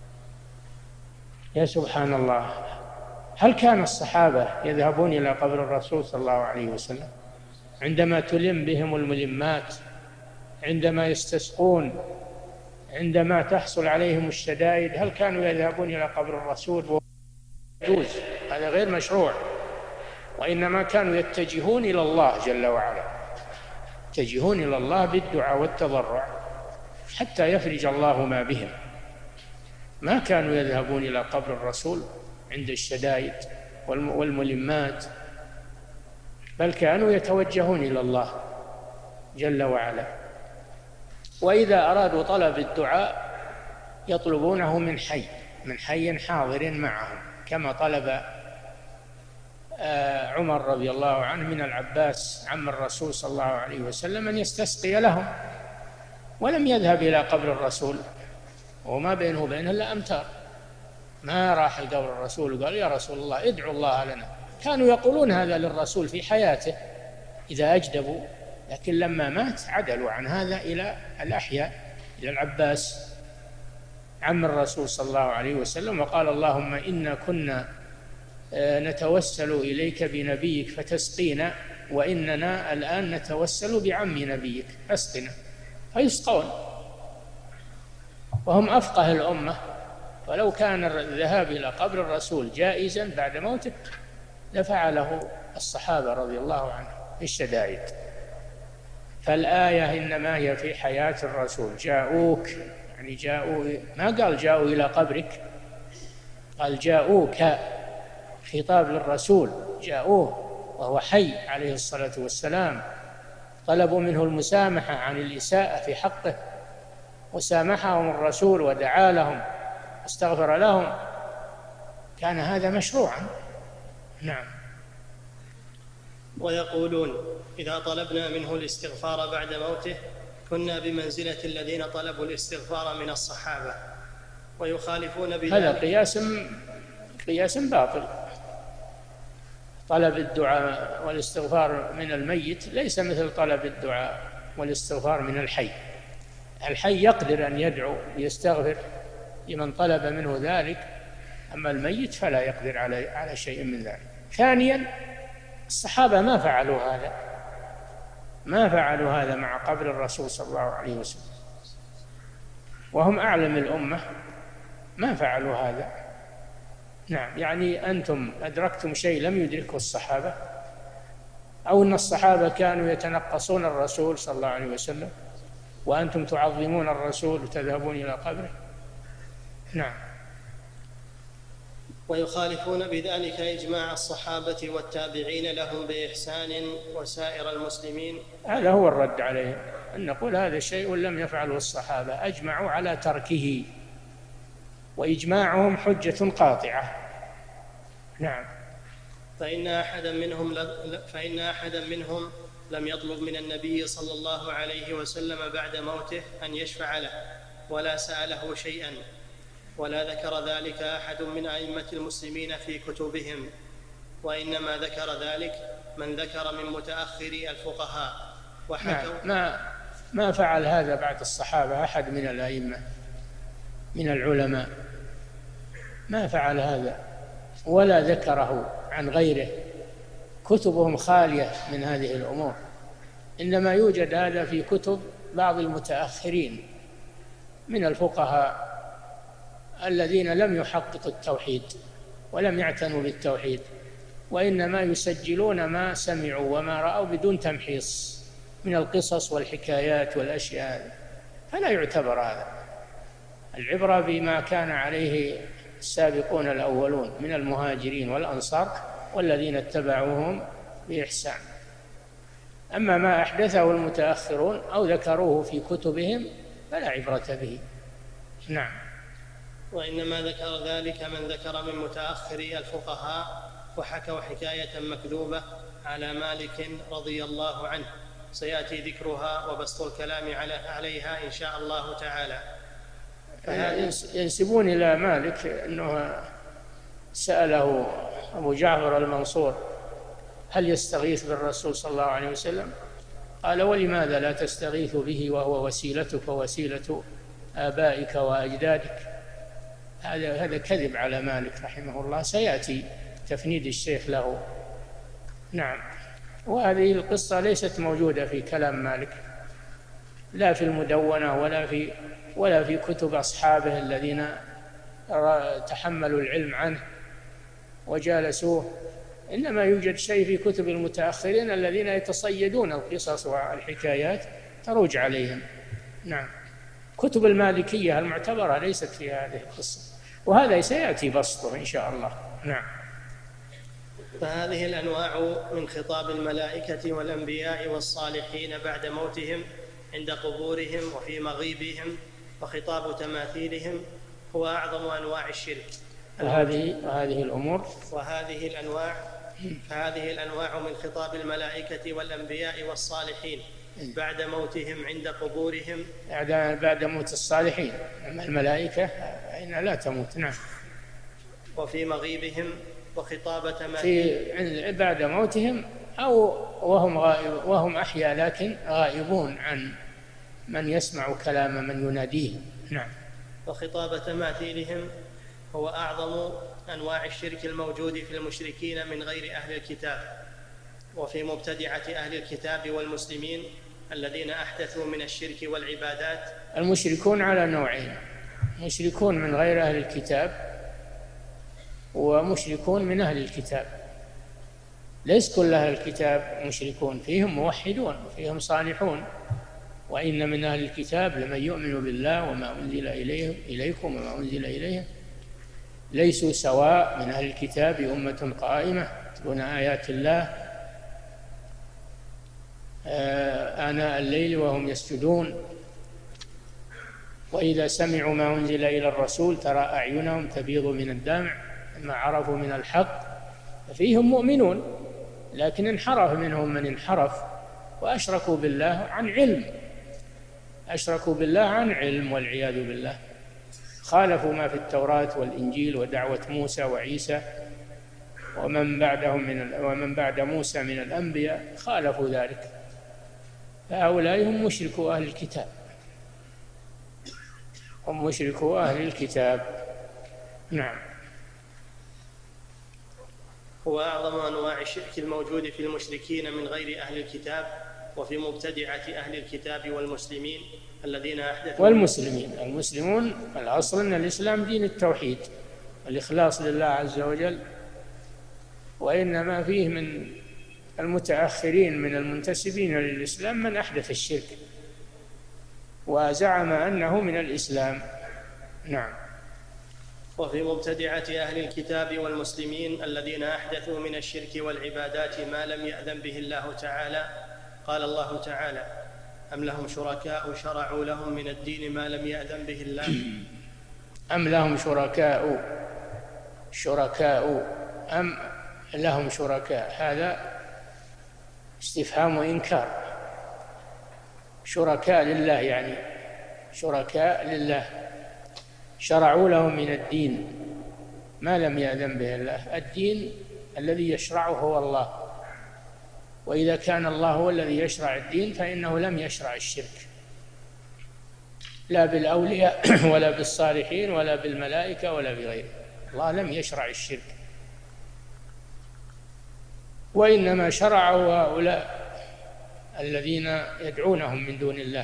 يا سبحان الله، هل كان الصحابة يذهبون إلى قبر الرسول صلى الله عليه وسلم عندما تلم بهم الملمات، عندما يستسقون، عندما تحصل عليهم الشدائد؟ هل كانوا يذهبون إلى قبر الرسول؟ يجوز، هذا غير مشروع، وإنما كانوا يتجهون إلى الله جل وعلا، يتجهون إلى الله بالدعاء والتضرع حتى يفرج الله ما بهم. ما كانوا يذهبون إلى قبر الرسول عند الشدائد والملمات، بل كانوا يتوجهون إلى الله جل وعلا. وإذا أرادوا طلب الدعاء يطلبونه من حي من حي حاضر معهم، كما طلب عمر رضي الله عنه من العباس عم الرسول صلى الله عليه وسلم أن يستسقي لهم، ولم يذهب إلى قبر الرسول وما بينه وبينه إلا أمتار، ما راح لقبر الرسول وقال يا رسول الله ادعو الله لنا. كانوا يقولون هذا للرسول في حياته إذا أجدبوا، لكن لما مات عدلوا عن هذا إلى الأحياء، إلى العباس عم الرسول صلى الله عليه وسلم، وقال اللهم إنا كنا نتوسل إليك بنبيك فتسقينا، وإننا الآن نتوسل بعم نبيك فاسقنا، فيسقون، وهم أفقه الأمة. ولو كان الذهاب إلى قبر الرسول جائزا بعد موته لفعله الصحابة رضي الله عنهم في الشدائد. فالآية إنما هي في حياة الرسول، جاءوك يعني جاءوا، ما قال جاءوا إلى قبرك، قال جاءوك، خطاب للرسول، جاءوه وهو حي عليه الصلاة والسلام، طلبوا منه المسامحة عن الإساءة في حقه، وسامحهم الرسول ودعا لهم واستغفر لهم، كان هذا مشروعا. نعم. ويقولون إذا طلبنا منه الاستغفار بعد موته كنا بمنزلة الذين طلبوا الاستغفار من الصحابة، ويخالفون بذلك. هذا قياس قياس باطل. طلب الدعاء والاستغفار من الميت ليس مثل طلب الدعاء والاستغفار من الحي. الحي يقدر أن يدعو ويستغفر لمن طلب منه ذلك، أما الميت فلا يقدر على على شيء من ذلك. ثانيا الصحابة ما فعلوا هذا، ما فعلوا هذا مع قبر الرسول صلى الله عليه وسلم، وهم أعلم الأمة، ما فعلوا هذا. نعم، يعني أنتم أدركتم شيء لم يدركه الصحابة، أو أن الصحابة كانوا يتنقصون الرسول صلى الله عليه وسلم وأنتم تعظمون الرسول وتذهبون إلى قبره. نعم. ويخالفون بذلك إجماع الصحابة والتابعين لهم بإحسان وسائر المسلمين. هذا هو الرد عليهم، أن نقول هذا شيء لم يفعله الصحابة، أجمعوا على تركه، وإجماعهم حجة قاطعة. نعم. فإن أحدا منهم فإن أحدا منهم لم يطلب من النبي صلى الله عليه وسلم بعد موته أن يشفع له ولا سأله شيئا، ولا ذكر ذلك أحد من أئمة المسلمين في كتبهم، وإنما ذكر ذلك من ذكر من متأخري الفقهاء وحكوا. ما ما فعل هذا بعد الصحابة أحد من الأئمة من العلماء، ما فعل هذا ولا ذكره عن غيره، كتبهم خالية من هذه الأمور، إنما يوجد هذا في كتب بعض المتأخرين من الفقهاء الذين لم يحققوا التوحيد ولم يعتنوا بالتوحيد، وإنما يسجلون ما سمعوا وما رأوا بدون تمحيص من القصص والحكايات والأشياء، فلا يعتبر هذا. العبرة بما كان عليه السابقون الأولون من المهاجرين والأنصار والذين اتبعوهم بإحسان. أما ما أحدثه المتأخرون أو ذكروه في كتبهم فلا عبرة به. نعم. وإنما ذكر ذلك من ذكر من متأخري الفقهاء وحكوا حكاية مكذوبة على مالك رضي الله عنه، سيأتي ذكرها وبسط الكلام عليها إن شاء الله تعالى. ينسبون إلى مالك أنه سأله أبو جعفر المنصور هل يستغيث بالرسول صلى الله عليه وسلم؟ قال: ولماذا لا تستغيث به وهو وسيلتك ووسيلة آبائك وأجدادك؟ هذا هذا كذب على مالك رحمه الله، سيأتي تفنيد الشيخ له. نعم. وهذه القصة ليست موجودة في كلام مالك، لا في المدونة ولا في ولا في كتب أصحابه الذين تحملوا العلم عنه وجالسوه، إنما يوجد شيء في كتب المتأخرين الذين يتصيدون القصص والحكايات تروج عليهم. نعم. كتب المالكية المعتبرة ليست في هذه القصة، وهذا سيأتي بسطه إن شاء الله. نعم. فهذه الأنواع من خطاب الملائكة والأنبياء والصالحين بعد موتهم عند قبورهم وفي مغيبهم، وخطاب تماثيلهم هو أعظم أنواع الشرك. وهذه وهذه الأمور وهذه الأنواع فهذه الأنواع من خطاب الملائكة والأنبياء والصالحين بعد موتهم عند قبورهم، بعد موت الصالحين. أما الملائكة فإنها لا تموت. نعم. وفي مغيبهم وخطاب تماثيل بعد موتهم أو وهم غائب وهم أحياء لكن غائبون عن من يسمع كلام من يناديه. نعم. وخطاب تماثيلهم هو أعظم أنواع الشرك الموجود في المشركين من غير أهل الكتاب، وفي مبتدعة أهل الكتاب والمسلمين الذين أحدثوا من الشرك والعبادات. المشركون على نوعين: مشركون من غير أهل الكتاب ومشركون من أهل الكتاب. ليس كل أهل الكتاب مشركون، فيهم موحدون فيهم صالحون. وإن من أهل الكتاب لمن يؤمن بالله وما أنزل إليه إليكم وما أنزل إليهم ليسوا سواء من أهل الكتاب أمة قائمة يتلون آيات الله آناء الليل وهم يسجدون، وإذا سمعوا ما أنزل إلى الرسول ترى أعينهم تفيض من الدمع مما عرفوا من الحق، ففيهم مؤمنون، لكن انحرف منهم من انحرف وأشركوا بالله عن علم أشركوا بالله عن علم والعياذ بالله، خالفوا ما في التوراة والإنجيل ودعوة موسى وعيسى ومن بعدهم من ومن بعد موسى من الأنبياء، خالفوا ذلك، فهؤلاء هم مشركوا أهل الكتاب هم مشركوا أهل الكتاب. نعم. هو أعظم أنواع الشرك الموجود في المشركين من غير أهل الكتاب وفي مبتدعة أهل الكتاب والمسلمين الذين أحدثوا والمسلمين المسلمون الأصل أن الإسلام دين التوحيد الإخلاص لله عز وجل، وإنما فيه من المتأخرين من المنتسبين للإسلام من أحدث الشرك وزعم أنه من الإسلام. نعم. وفي مبتدعة أهل الكتاب والمسلمين الذين أحدثوا من الشرك والعبادات ما لم يأذن به الله تعالى، قال الله تعالى: أم لهم شركاء شرعوا لهم من الدين ما لم يأذن به الله. أم لهم شركاء شركاء أم لهم شركاء، هذا استفهام إنكار. شركاء لله يعني شركاء لله شرعوا لهم من الدين ما لم يأذن به الله. الدين الذي يشرعه هو الله، وإذا كان الله هو الذي يشرع الدين فإنه لم يشرع الشرك، لا بالأولياء ولا بالصالحين ولا بالملائكة ولا بغيره. الله لم يشرع الشرك، وإنما شرعه هؤلاء الذين يدعونهم من دون الله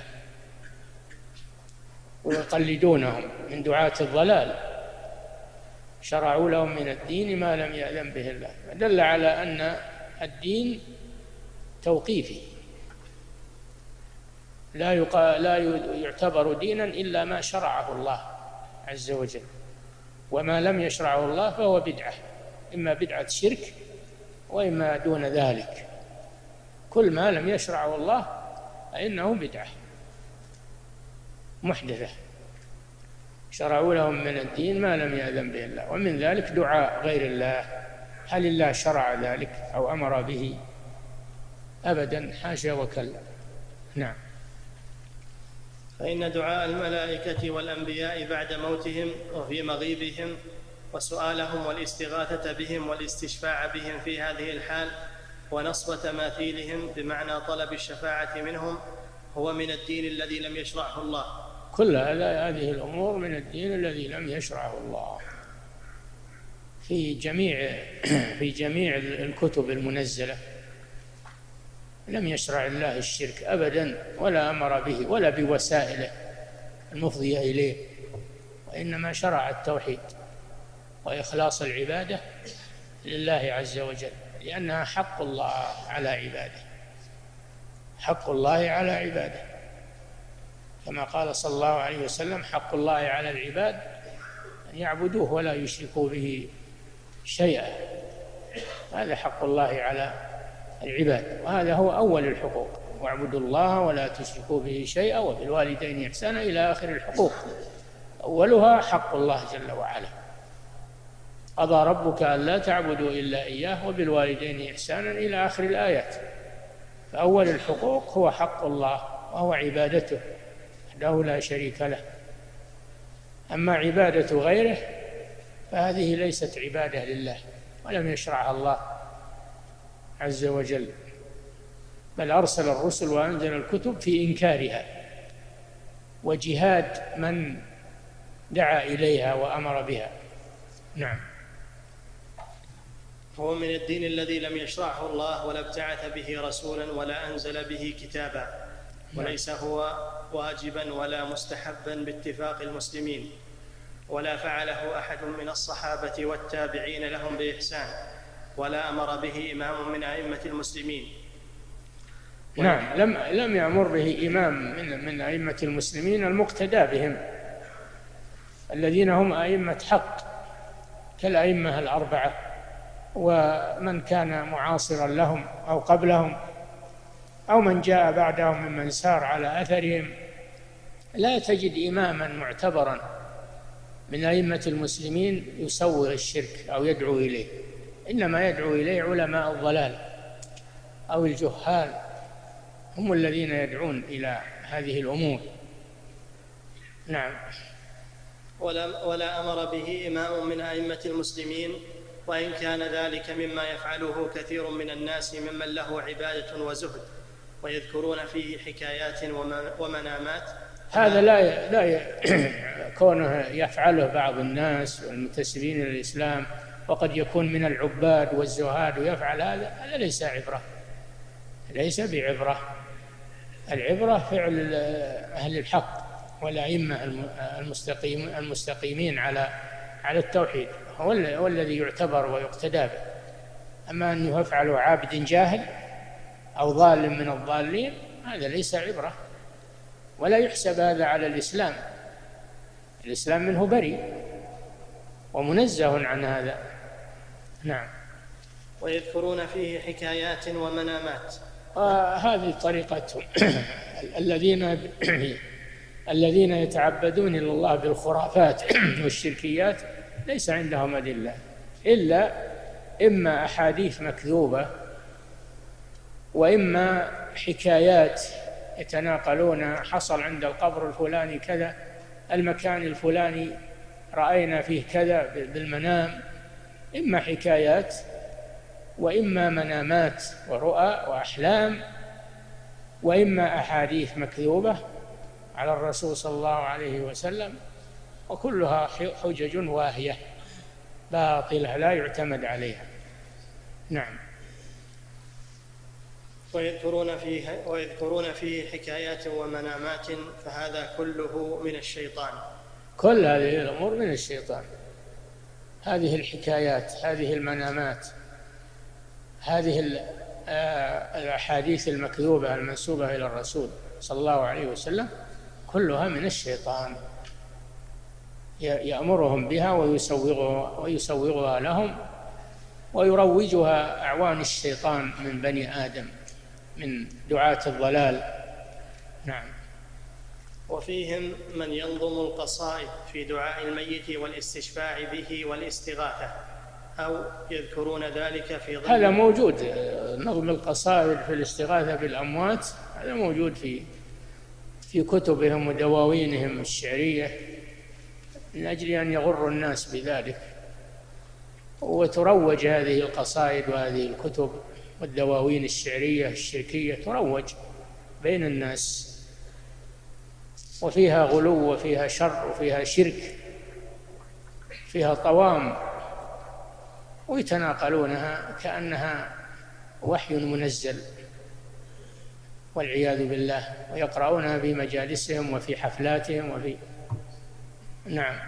ويقلدونهم من دعاة الضلال، شرعوا لهم من الدين ما لم يأذن به الله. دل على أن الدين توقيفي، لا يقال لا يعتبر دينا إلا ما شرعه الله عز وجل، وما لم يشرعه الله فهو بدعة، إما بدعة شرك وإما دون ذلك. كل ما لم يشرعه الله فإنه بدعة محدثة، شرعوا لهم من الدين ما لم يأذن به الله. ومن ذلك دعاء غير الله. هل الله شرع ذلك أو أمر به؟ أبدا، حاشا وكلا. نعم. فإن دعاء الملائكة والأنبياء بعد موتهم وفي مغيبهم وسؤالهم والاستغاثة بهم والاستشفاع بهم في هذه الحال ونصب تماثيلهم بمعنى طلب الشفاعة منهم هو من الدين الذي لم يشرعه الله. كل هذه الأمور من الدين الذي لم يشرعه الله في جميع في جميع الكتب المنزلة. لم يشرع الله الشرك أبدا، ولا أمر به ولا بوسائله المفضية إليه، وإنما شرع التوحيد وإخلاص العبادة لله عز وجل، لأنها حق الله على عباده، حق الله على عباده، كما قال صلى الله عليه وسلم: حق الله على العباد أن يعبدوه ولا يشركوا به شيئا. هذا حق الله على العباد، وهذا هو أول الحقوق: واعبدوا الله ولا تشركوا به شيئا وبالوالدين إحسانا إلى آخر الحقوق. أولها حق الله جل وعلا: قضى ربك ألا تعبدوا إلا إياه وبالوالدين إحسانا إلى آخر الآيات. فأول الحقوق هو حق الله وهو عبادته وحده لا شريك له. أما عبادة غيره فهذه ليست عبادة لله ولم يشرعها الله عز وجل، بل أرسل الرسل وأنزل الكتب في إنكارها وجهاد من دعا إليها وأمر بها. نعم. هو من الدين الذي لم يشرعه الله ولا ابتعث به رسولا ولا أنزل به كتابا، وليس هو واجبا ولا مستحبا باتفاق المسلمين، ولا فعله أحد من الصحابة والتابعين لهم بإحسان، ولا أمر به إمام من أئمة المسلمين. نعم، لم لم يأمر به إمام من من أئمة المسلمين المقتدى بهم الذين هم أئمة حق كالأئمة الأربعة ومن كان معاصرا لهم أو قبلهم أو من جاء بعدهم ممن سار على أثرهم. لا تجد إماما معتبرا من أئمة المسلمين يسوغ الشرك أو يدعو إليه، إنما يدعو إليه علماء الضلال أو الجهال، هم الذين يدعون إلى هذه الأمور. نعم. ولا, ولا أمر به إمام من أئمة المسلمين، وإن كان ذلك مما يفعله كثير من الناس ممن له عبادة وزهد ويذكرون فيه حكايات ومنامات. هذا لا لا كونه يفعله بعض الناس والمنتسبين للإسلام وقد يكون من العباد والزهاد ويفعل هذا، هذا ليس عبرة، ليس بعبرة. العبرة فعل أهل الحق والأئمة المستقيم المستقيمين على على التوحيد، هو الذي يعتبر ويقتدى به. أما أن يفعله عابد جاهل أو ظالم من الضالين هذا ليس عبرة، ولا يحسب هذا على الإسلام. الإسلام منه بريء ومنزه عن هذا. نعم. ويذكرون فيه حكايات ومنامات. وهذه طريقتهم. الذين الذين يتعبدون إلى الله بالخرافات والشركيات ليس عندهم أدلة إلا إما أحاديث مكذوبة، وإما حكايات يتناقلون حصل عند القبر الفلاني كذا، المكان الفلاني رأينا فيه كذا بالمنام. إما حكايات وإما منامات ورؤى وأحلام، وإما أحاديث مكذوبة على الرسول صلى الله عليه وسلم، وكلها حجج واهية باطلة لا يعتمد عليها. نعم. ويذكرون فيه ويذكرون فيه حكايات ومنامات، فهذا كله من الشيطان. كل هذه الأمور من الشيطان. هذه الحكايات، هذه المنامات، هذه الأحاديث المكذوبة المنسوبة إلى الرسول صلى الله عليه وسلم كلها من الشيطان، يأمرهم بها ويسوغها, ويسوغها لهم ويروجها أعوان الشيطان من بني آدم من دعاة الضلال. نعم. وفيهم من ينظم القصائد في دعاء الميت والاستشفاع به والاستغاثة، أو يذكرون ذلك في ضمن. هذا موجود، نظم القصائد في الاستغاثة بالأموات هذا موجود في في كتبهم ودواوينهم الشعرية من أجل أن يغروا الناس بذلك، وتروج هذه القصائد وهذه الكتب والدواوين الشعرية الشركية تروج بين الناس، وفيها غلو وفيها شر وفيها شرك، فيها طوام، ويتناقلونها كأنها وحي منزل والعياذ بالله، ويقرؤونها في مجالسهم وفي حفلاتهم وفي. نعم.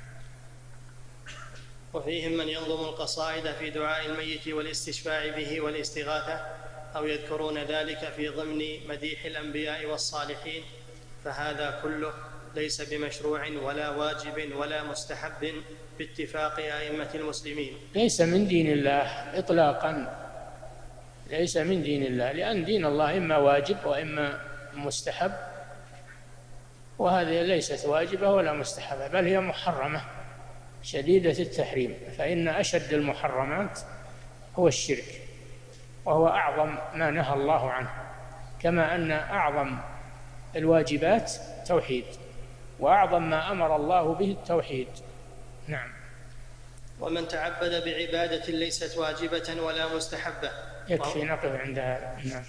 وفيهم من ينظم القصائد في دعاء الميت والاستشفاع به والاستغاثة، أو يذكرون ذلك في ضمن مديح الأنبياء والصالحين، فهذا كله ليس بمشروع ولا واجب ولا مستحب باتفاق أئمة المسلمين. ليس من دين الله إطلاقا، ليس من دين الله، لأن دين الله إما واجب وإما مستحب، وهذه ليست واجبة ولا مستحبة، بل هي محرمة شديدة التحريم. فإن أشد المحرمات هو الشرك، وهو أعظم ما نهى الله عنه، كما أن أعظم الواجبات توحيد، وأعظم ما أمر الله به التوحيد. نعم. ومن تعبد بعبادة ليست واجبة ولا مستحبة. يكفي نقف عند هذا. نعم.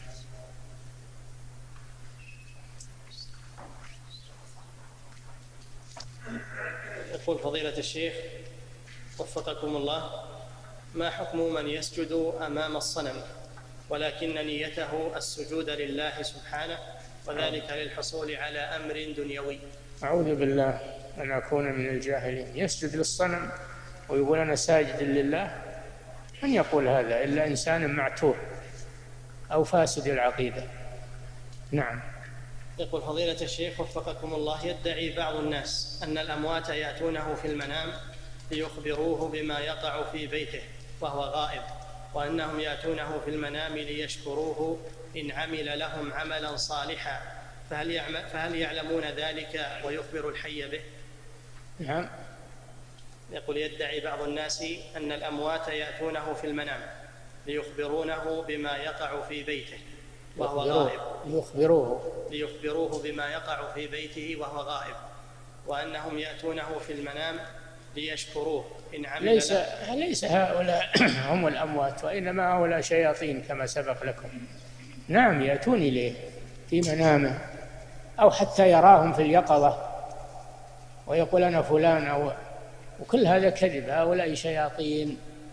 يقول فضيلة الشيخ وفقكم الله: ما حكم من يسجد أمام الصنم ولكن نيته السجود لله سبحانه، وذلك للحصول على أمر دنيوي؟ أعوذ بالله أن أكون من الجاهلين. يسجد للصنم ويقول أنا ساجد لله؟ من يقول هذا إلا إنسان معتوه أو فاسد العقيدة. نعم. يقول فضيلة الشيخ وفقكم الله: يدعي بعض الناس أن الأموات يأتونه في المنام ليخبروه بما يقع في بيته وهو غائب، وأنهم يأتونه في المنام ليشكروه إن عمل لهم عملا صالحا، فهل, فهل يعلمون ذلك ويخبر الحي به؟ نعم. يقول يدعي بعض الناس أن الأموات يأتونه في المنام ليخبرونه بما يقع في بيته وهو غائب، ليخبروه ليخبروه بما يقع في بيته وهو غائب، وأنهم يأتونه في المنام ليشكروه إن عمل ليس ليس هؤلاء هم الأموات، وإنما هؤلاء شياطين كما سبق لكم. نعم، يأتون إليه في منامه، أو حتى يراهم في اليقظة ويقول أنا فلان، أو وكل هذا كذب. هؤلاء شياطين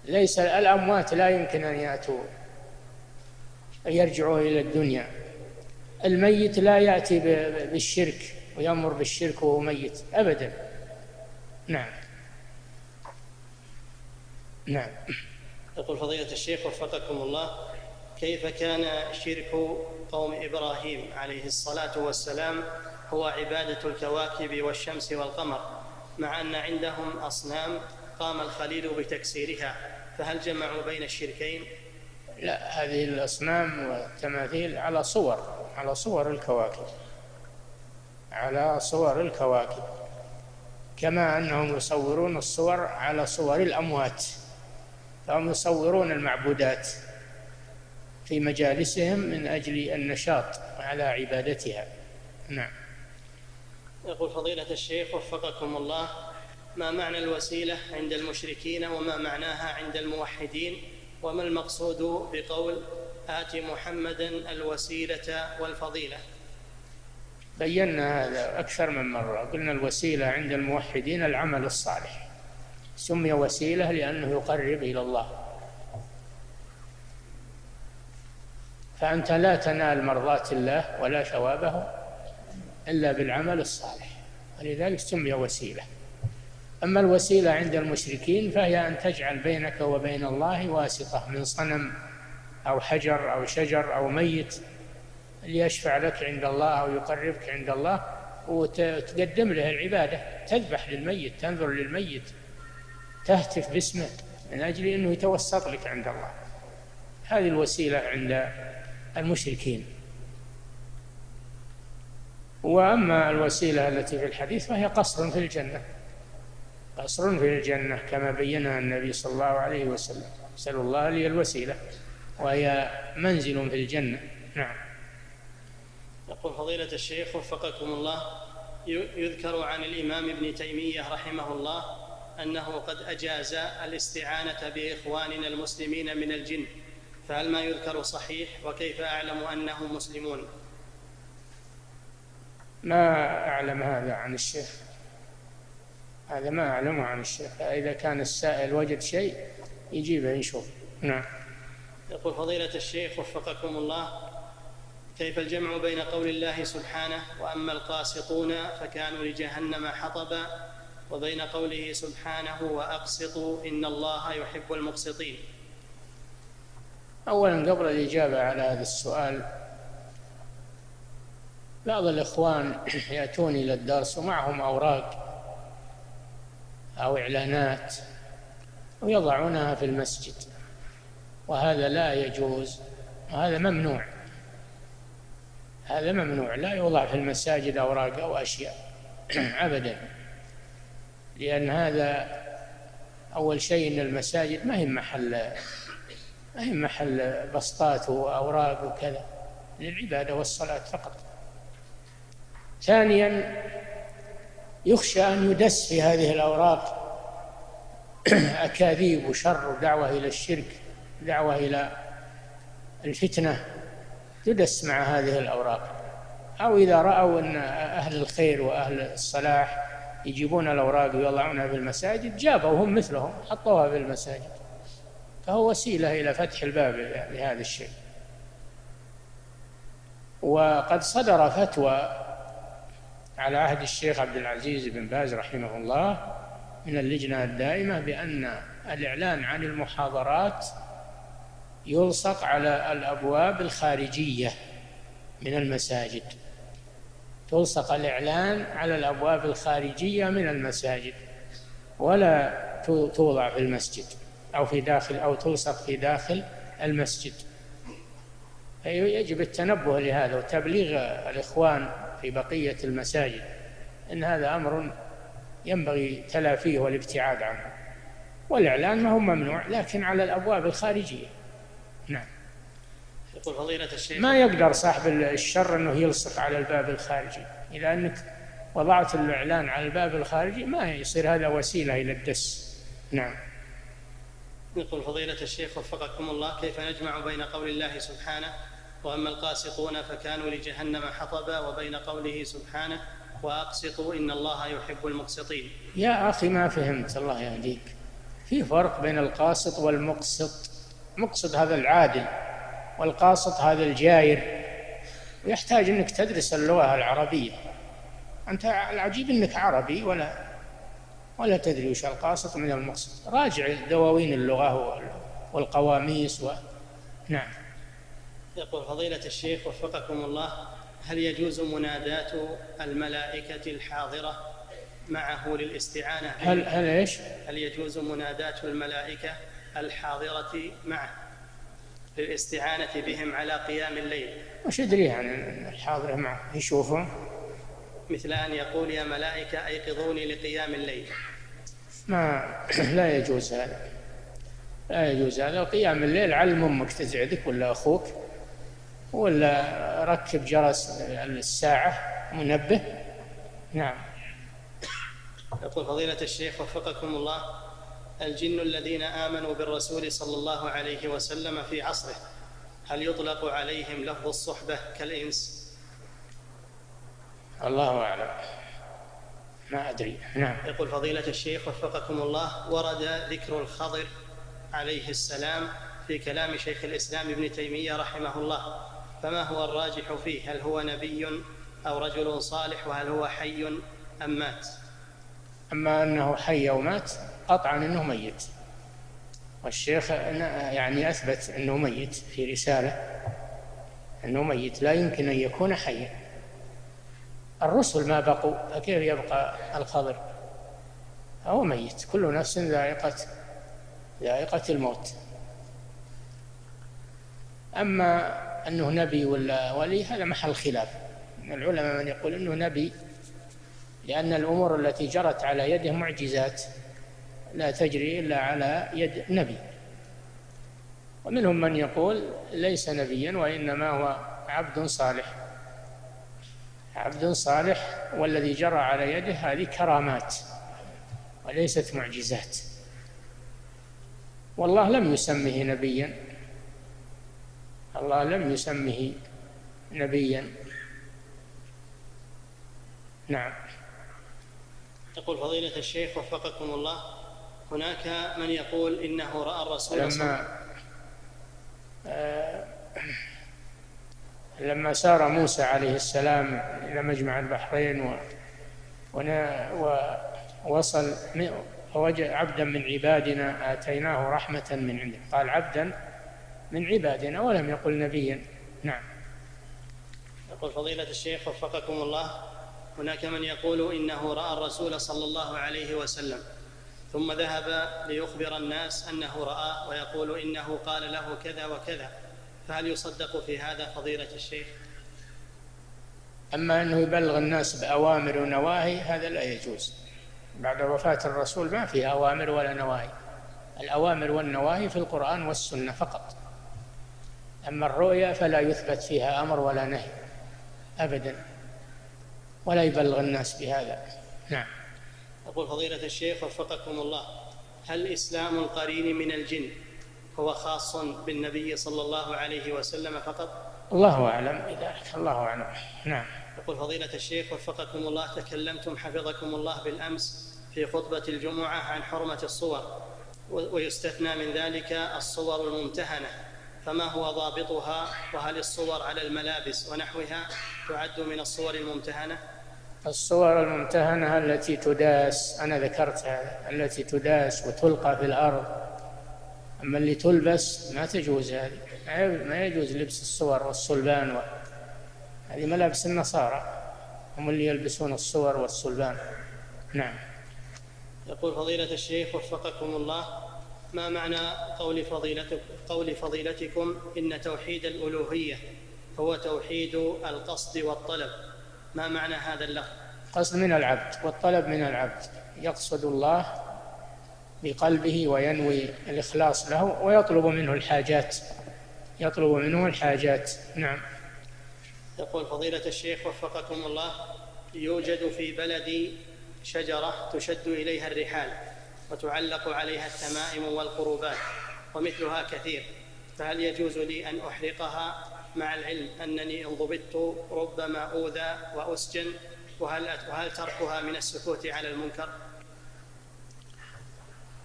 ليس الأموات لا يمكن أن يأتوا أن يرجعوا إلى الدنيا. الميت لا يأتي بالشرك ويأمر بالشرك وهو ميت أبدا. نعم. نعم. يقول فضيلة الشيخ وفقكم الله: كيف كان شرك قوم إبراهيم عليه الصلاة والسلام هو عبادة الكواكب والشمس والقمر، مع أن عندهم أصنام قام الخليل بتكسيرها، فهل جمعوا بين الشركين؟ لا، هذه الأصنام والتماثيل على صور على صور الكواكب على صور الكواكب كما أنهم يصورون الصور على صور الأموات، فهم يصورون المعبودات في مجالسهم من أجل النشاط على عبادتها. نعم. يقول فضيلة الشيخ وفقكم الله: ما معنى الوسيلة عند المشركين وما معناها عند الموحدين؟ وما المقصود بقول آت محمدا الوسيلة والفضيلة؟ بينا هذا أكثر من مرة، قلنا الوسيلة عند الموحدين العمل الصالح، سمي وسيلة لأنه يقرب إلى الله، فأنت لا تنال مرضاة الله ولا ثوابه إلا بالعمل الصالح، ولذلك سمي وسيلة. أما الوسيلة عند المشركين فهي أن تجعل بينك وبين الله واسطة من صنم أو حجر أو شجر أو ميت ليشفع لك عند الله أو يقربك عند الله، وتقدم له العبادة، تذبح للميت، تنذر للميت، تهتف باسمه من أجل أنه يتوسط لك عند الله. هذه الوسيلة عند المشركين. وأما الوسيلة التي في الحديث فهي قصر في الجنة، قصر في الجنة كما بينها النبي صلى الله عليه وسلم: نسأل الله لي الوسيلة، وهي منزل في الجنة. نعم. يقول فضيلة الشيخ وفقكم الله: يذكر عن الإمام ابن تيمية رحمه الله أنه قد أجاز الاستعانة بإخواننا المسلمين من الجن، فهل ما يذكر صحيح؟ وكيف أعلم أنهم مسلمون؟ ما أعلم هذا عن الشيخ، هذا ما أعلمه عن الشيخ. إذا كان السائل وجد شيء يجيبه يشوف. نعم. يقول فضيلة الشيخ وفقكم الله: كيف الجمع بين قول الله سبحانه وأما القاسطون فكانوا لجهنم حطبا، وبين قوله سبحانه وأقسطوا إن الله يحب المقسطين؟ أولا قبل الإجابة على هذا السؤال، بعض الإخوان يأتون إلى الدرس ومعهم أوراق أو إعلانات ويضعونها في المسجد، وهذا لا يجوز، وهذا ممنوع. هذا ممنوع، لا يوضع في المساجد أوراق أو أشياء أبدا، لأن هذا أول شيء إن المساجد ما هي محل ما هي محل بسطات وأوراق وكذا، للعبادة والصلاة فقط. ثانيا يخشى أن يدس في هذه الأوراق أكاذيب وشر ودعوة إلى الشرك، دعوة إلى الفتنة، تدس مع هذه الأوراق. أو إذا رأوا أن أهل الخير وأهل الصلاح يجيبون الأوراق ويضعونها في المساجد، جابوا هم مثلهم حطوها في المساجد، فهو وسيلة إلى فتح الباب لهذا الشيء. وقد صدر فتوى على عهد الشيخ عبد العزيز بن باز رحمه الله من اللجنة الدائمة بأن الإعلان عن المحاضرات يلصق على الأبواب الخارجية من المساجد، تلصق الإعلان على الأبواب الخارجية من المساجد، ولا توضع في المسجد أو في داخل أو تلصق في داخل المسجد. يجب التنبه لهذا وتبليغ الإخوان في بقية المساجد إن هذا أمر ينبغي تلافيه والابتعاد عنه. والإعلان ما هو ممنوع، لكن على الأبواب الخارجية. نعم. يقول فضيلة الشيخ: ما يقدر صاحب الشر أنه يلصق على الباب الخارجي، إذا أنك وضعت الإعلان على الباب الخارجي ما يصير هذا وسيلة إلى الدس. نعم. يقول فضيلة الشيخ وفقكم الله: كيف نجمع بين قول الله سبحانه وأما القاسطون فكانوا لجهنم حطبا وبين قوله سبحانه وأقسطوا إن الله يحب المقسطين؟ يا أخي ما فهمت، الله يهديك. في فرق بين القاسط والمقسط. المقسط هذا العادل، والقاسط هذا الجائر، ويحتاج أنك تدرس اللغة العربية. أنت العجيب أنك عربي ولا ولا تدري وش القاسط من المقسط. راجع دواوين اللغة والقواميس و... نعم. يقول فضيلة الشيخ وفقكم الله: هل يجوز مناداة الملائكة الحاضرة معه للاستعانة به؟ هل هل ايش؟ هل يجوز مناداة الملائكة الحاضرة معه للاستعانة بهم على قيام الليل؟ وش يدري عن الحاضرة معه؟ يشوفهم؟ مثل أن يقول: يا ملائكة أيقظوني لقيام الليل. ما لا يجوز هذا، لا يجوز هذا. قيام الليل علم أمك تزعدك ولا أخوك، ولا ركب جرس الساعة منبه. نعم. يقول فضيلة الشيخ وفقكم الله: الجن الذين آمنوا بالرسول صلى الله عليه وسلم في عصره، هل يطلق عليهم لفظ الصحبة كالإنس؟ الله أعلم، ما أدري. نعم. يقول فضيلة الشيخ وفقكم الله: ورد ذكر الخضر عليه السلام في كلام شيخ الإسلام ابن تيمية رحمه الله، فما هو الراجح فيه؟ هل هو نبي أو رجل صالح؟ وهل هو حي أم مات؟ أما أنه حي أو مات قطعا أنه ميت، والشيخ يعني أثبت أنه ميت في رسالة، أنه ميت لا يمكن أن يكون حيا. الرسل ما بقوا، فكيف يبقى الخضر؟ هو ميت. كل نفس ذائقة ذائقة الموت. أما أنه نبي ولا ولي هذا محل خلاف. العلماء من يقول أنه نبي لأن الأمور التي جرت على يده معجزات لا تجري إلا على يد نبي، ومنهم من يقول ليس نبيا وإنما هو عبد صالح. عبد صالح والذي جرى على يده هذه كرامات وليست معجزات، والله لم يسمه نبيا، الله لم يسمه نبيا. نعم. يقول فضيلة الشيخ وفقكم الله: هناك من يقول إنه رأى الرسول صلى الله عليه وسلم آه لما سار موسى عليه السلام إلى مجمع البحرين ووصل فوجد عبدا من عبادنا آتيناه رحمة من عنده، قال عبدا من عبادنا ولم يقل نبيا. نعم. يقول فضيلة الشيخ وفقكم الله: هناك من يقول إنه رأى الرسول صلى الله عليه وسلم ثم ذهب ليخبر الناس أنه رأى، ويقول إنه قال له كذا وكذا، فهل يصدق في هذا فضيلة الشيخ؟ أما أنه يبلغ الناس بأوامر ونواهي هذا لا يجوز. بعد وفاة الرسول ما فيه أوامر ولا نواهي. الأوامر والنواهي في القرآن والسنة فقط. أما الرؤيا فلا يثبت فيها أمر ولا نهي أبدا، ولا يبلغ الناس بهذا. نعم. يقول فضيلة الشيخ وفقكم الله: هل إسلام القرين من الجن هو خاص بالنبي صلى الله عليه وسلم فقط؟ الله أعلم بذلك، الله أعلم. نعم. يقول فضيلة الشيخ وفقكم الله: تكلمتم حفظكم الله بالأمس في خطبة الجمعة عن حرمة الصور، ويستثنى من ذلك الصور الممتهنة، فما هو ضابطها؟ وهل الصور على الملابس ونحوها تعد من الصور الممتهنة؟ الصور الممتهنة التي تداس، أنا ذكرتها، التي تداس وتلقى في الأرض. أما اللي تلبس ما تجوز، هذه ما يجوز لبس الصور والصلبان و... هذه ملابس النصارى، هم اللي يلبسون الصور والصلبان. نعم. يقول فضيلة الشيخ وفقكم الله: ما معنى قول فضيلتكم, قول فضيلتكم إن توحيد الألوهية هو توحيد القصد والطلب؟ ما معنى هذا اللفظ؟ قصد من العبد والطلب من العبد، يقصد الله بقلبه وينوي الإخلاص له ويطلب منه الحاجات، يطلب منه الحاجات. نعم. يقول فضيلة الشيخ وفقكم الله: يوجد في بلدي شجرة تشد إليها الرحال وتعلق عليها التمائم والقروبات ومثلها كثير، فهل يجوز لي أن أحرقها مع العلم أنني إن ضبطت ربما أوذى وأسجن؟ وهل, وهل تركها من السكوت على المنكر؟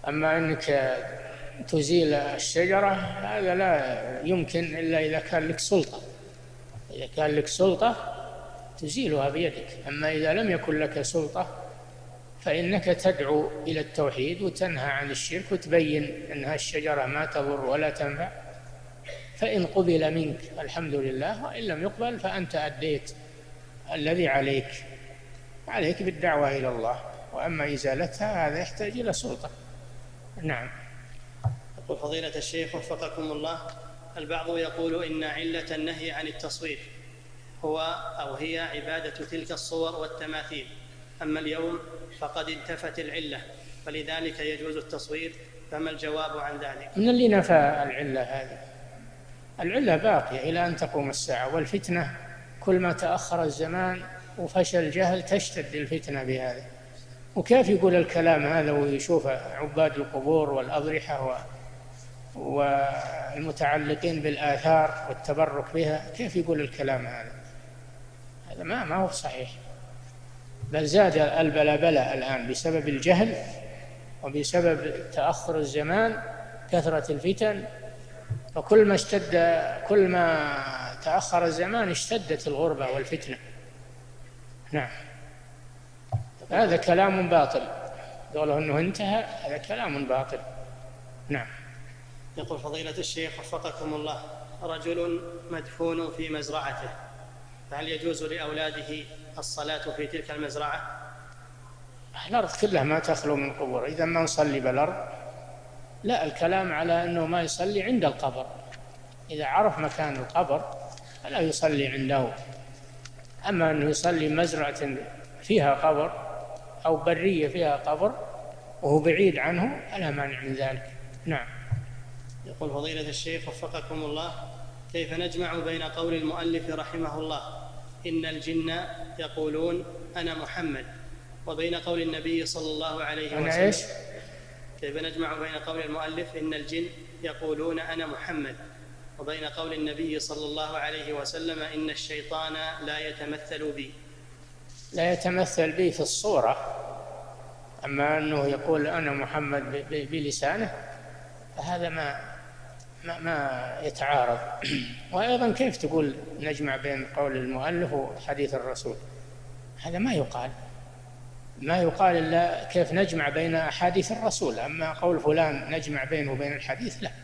أما أنك تزيل الشجرة هذا لا يمكن إلا إذا كان لك سلطة، إذا كان لك سلطة تزيلها بيدك. أما إذا لم يكن لك سلطة فإنك تدعو إلى التوحيد وتنهى عن الشرك وتبين أنها الشجرة ما تضر ولا تنفع، فإن قبل منك الحمد لله، وإن لم يقبل فأنت أديت الذي عليك، عليك بالدعوة إلى الله. وأما إزالتها هذا يحتاج إلى سلطة. نعم. يقول فضيلة الشيخ وفقكم الله، البعض يقول إن علة النهي عن التصوير هو أو هي عبادة تلك الصور والتماثيل، أما اليوم فقد انتفت العلة فلذلك يجوز التصوير، فما الجواب عن ذلك؟ من اللي نفى العلة هذه؟ العلة باقية إلى أن تقوم الساعة، والفتنة كل ما تأخر الزمان وفشل الجهل تشتد الفتنة بهذا. وكيف يقول الكلام هذا ويشوف عباد القبور والأضرحة والمتعلقين بالآثار والتبرك بها، كيف يقول الكلام هذا؟ هذا ما ما هو صحيح، بل زاد البلبلة الآن بسبب الجهل وبسبب تأخر الزمان، كثرة الفتن، فكل ما اشتد كل ما تأخر الزمان اشتدت الغربة والفتنة. نعم. هذا كلام باطل، قوله أنه انتهى هذا كلام باطل. نعم. يقول فضيلة الشيخ وفقكم الله، رجل مدفون في مزرعته، فهل يجوز لأولاده الصلاة في تلك المزرعة؟ الأرض كلها ما تخلو من قبور، إذا ما نصلي بالأرض لا، الكلام على أنه ما يصلي عند القبر، إذا عرف مكان القبر فلا يصلي عنده. أما أنه يصلي مزرعة فيها قبر أو برية فيها قبر وهو بعيد عنه فلا مانع من ذلك. نعم. يقول فضيلة الشيخ وفقكم الله، كيف نجمع بين قول المؤلف رحمه الله إن الجن يقولون أنا محمد، وبين قول النبي صلى الله عليه وسلم إيش؟ كيف نجمع بين قول المؤلف إن الجن يقولون أنا محمد، وبين قول النبي صلى الله عليه وسلم إن الشيطان لا يتمثل بي؟ لا يتمثل بي في الصورة، أما أنه يقول أنا محمد بلسانه فهذا ما ما, ما يتعارض. وأيضا كيف تقول نجمع بين قول المؤلف وحديث الرسول؟ هذا ما يقال، ما يقال إلا كيف نجمع بين أحاديث الرسول، أما قول فلان نجمع بينه وبين الحديث لا.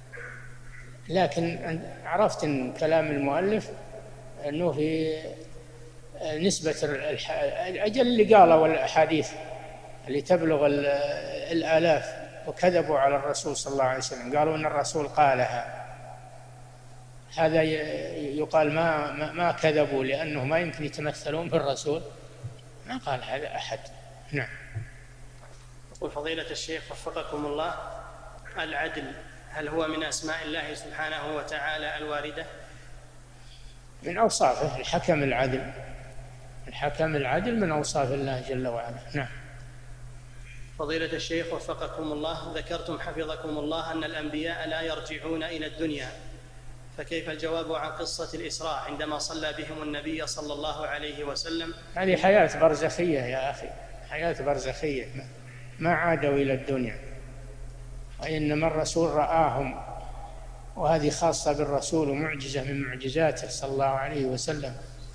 لكن عرفت أن كلام المؤلف أنه في نسبة أجل اللي قالوا الأحاديث اللي تبلغ الآلاف وكذبوا على الرسول صلى الله عليه وسلم، قالوا أن الرسول قالها، هذا يقال ما ما كذبوا لأنه ما يمكن يتمثلون بالرسول، ما قال هذا أحد. نعم. يقول فضيلة الشيخ وفقكم الله، العدل هل هو من أسماء الله سبحانه وتعالى الواردة؟ من أوصافه الحكم العدل، الحكم العدل من أوصاف الله جل وعلا. نعم. فضيلة الشيخ وفقكم الله، ذكرتم حفظكم الله أن الأنبياء لا يرجعون إلى الدنيا، فكيف الجواب عن قصة الإسراء عندما صلى بهم النبي صلى الله عليه وسلم؟ هذه حياة برزخية يا أخي، حياة برزخية، ما عادوا إلى الدنيا، وإنما الرسول رآهم، وهذه خاصة بالرسول ومعجزة من معجزاته صلى الله عليه وسلم،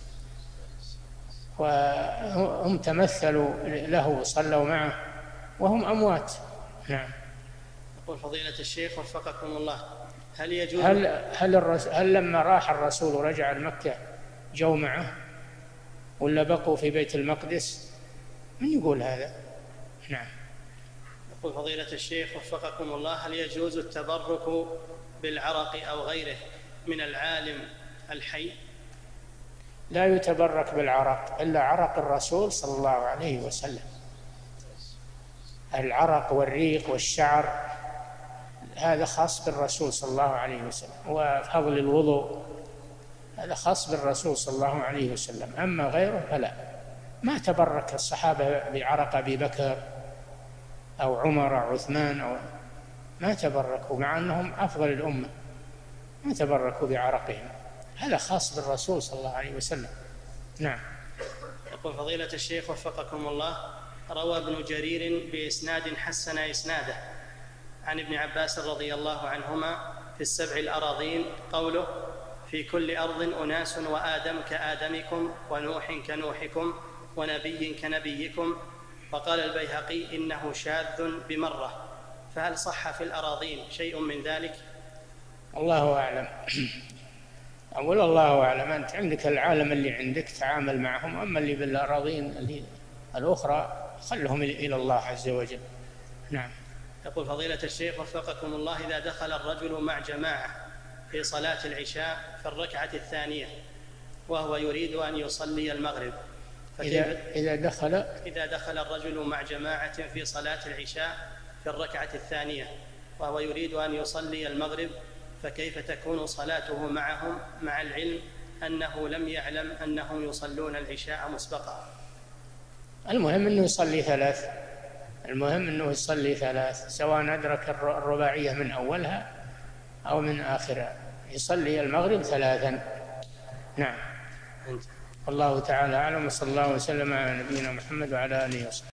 وهم تمثلوا له وصلوا معه وهم أموات. نعم. يقول فضيلة الشيخ وفقكم الله، هل يجوز هل هل, الرسول هل لما راح الرسول ورجع لمكة جو معه ولا بقوا في بيت المقدس؟ من يقول هذا؟ نعم. يقول فضيلة الشيخ وفقكم الله، هل يجوز التبرك بالعرق أو غيره من العالم الحي؟ لا يتبرك بالعرق إلا عرق الرسول صلى الله عليه وسلم، العرق والريق والشعر هذا خاص بالرسول صلى الله عليه وسلم، وفضل الوضوء هذا خاص بالرسول صلى الله عليه وسلم، أما غيره فلا. ما تبرك الصحابة بعرق أبي بكر أو عمر أو عثمان أو ما تبركوا، مع أنهم أفضل الأمة، ما تبركوا بعرقهم، هذا خاص بالرسول صلى الله عليه وسلم. نعم. يقول فضيلة الشيخ وفقكم الله، روى ابن جرير بإسناد حسن إسناده عن ابن عباس رضي الله عنهما في السبع الأراضين قوله: في كل أرض أناس وآدم كآدمكم ونوح كنوحكم ونبي كنبيكم. وقال البيهقي: إنه شاذ بمرة. فهل صح في الأراضين شيء من ذلك؟ الله أعلم. أقول الله أعلم. أنت عندك العالم اللي عندك تعامل معهم، أما اللي بالأراضين اللي الأخرى خلهم إلى الله عز وجل. نعم. يقول فضيلة الشيخ وفقكم الله: إذا دخل الرجل مع جماعة في صلاة العشاء في الركعة الثانية وهو يريد أن يصلي المغرب، إذا إذا دخل إذا دخل الرجل مع جماعة في صلاة العشاء في الركعة الثانية وهو يريد أن يصلي المغرب، فكيف تكون صلاته معهم مع العلم أنه لم يعلم أنهم يصلون العشاء مسبقا؟ المهم أنه يصلي ثلاث المهم أنه يصلي ثلاث سواء أدرك الرباعية من أولها أو من آخرها، يصلي المغرب ثلاثا. نعم. الله تعالى أعلم، وصلى الله وسلم على نبينا محمد وعلى آله وصحبه.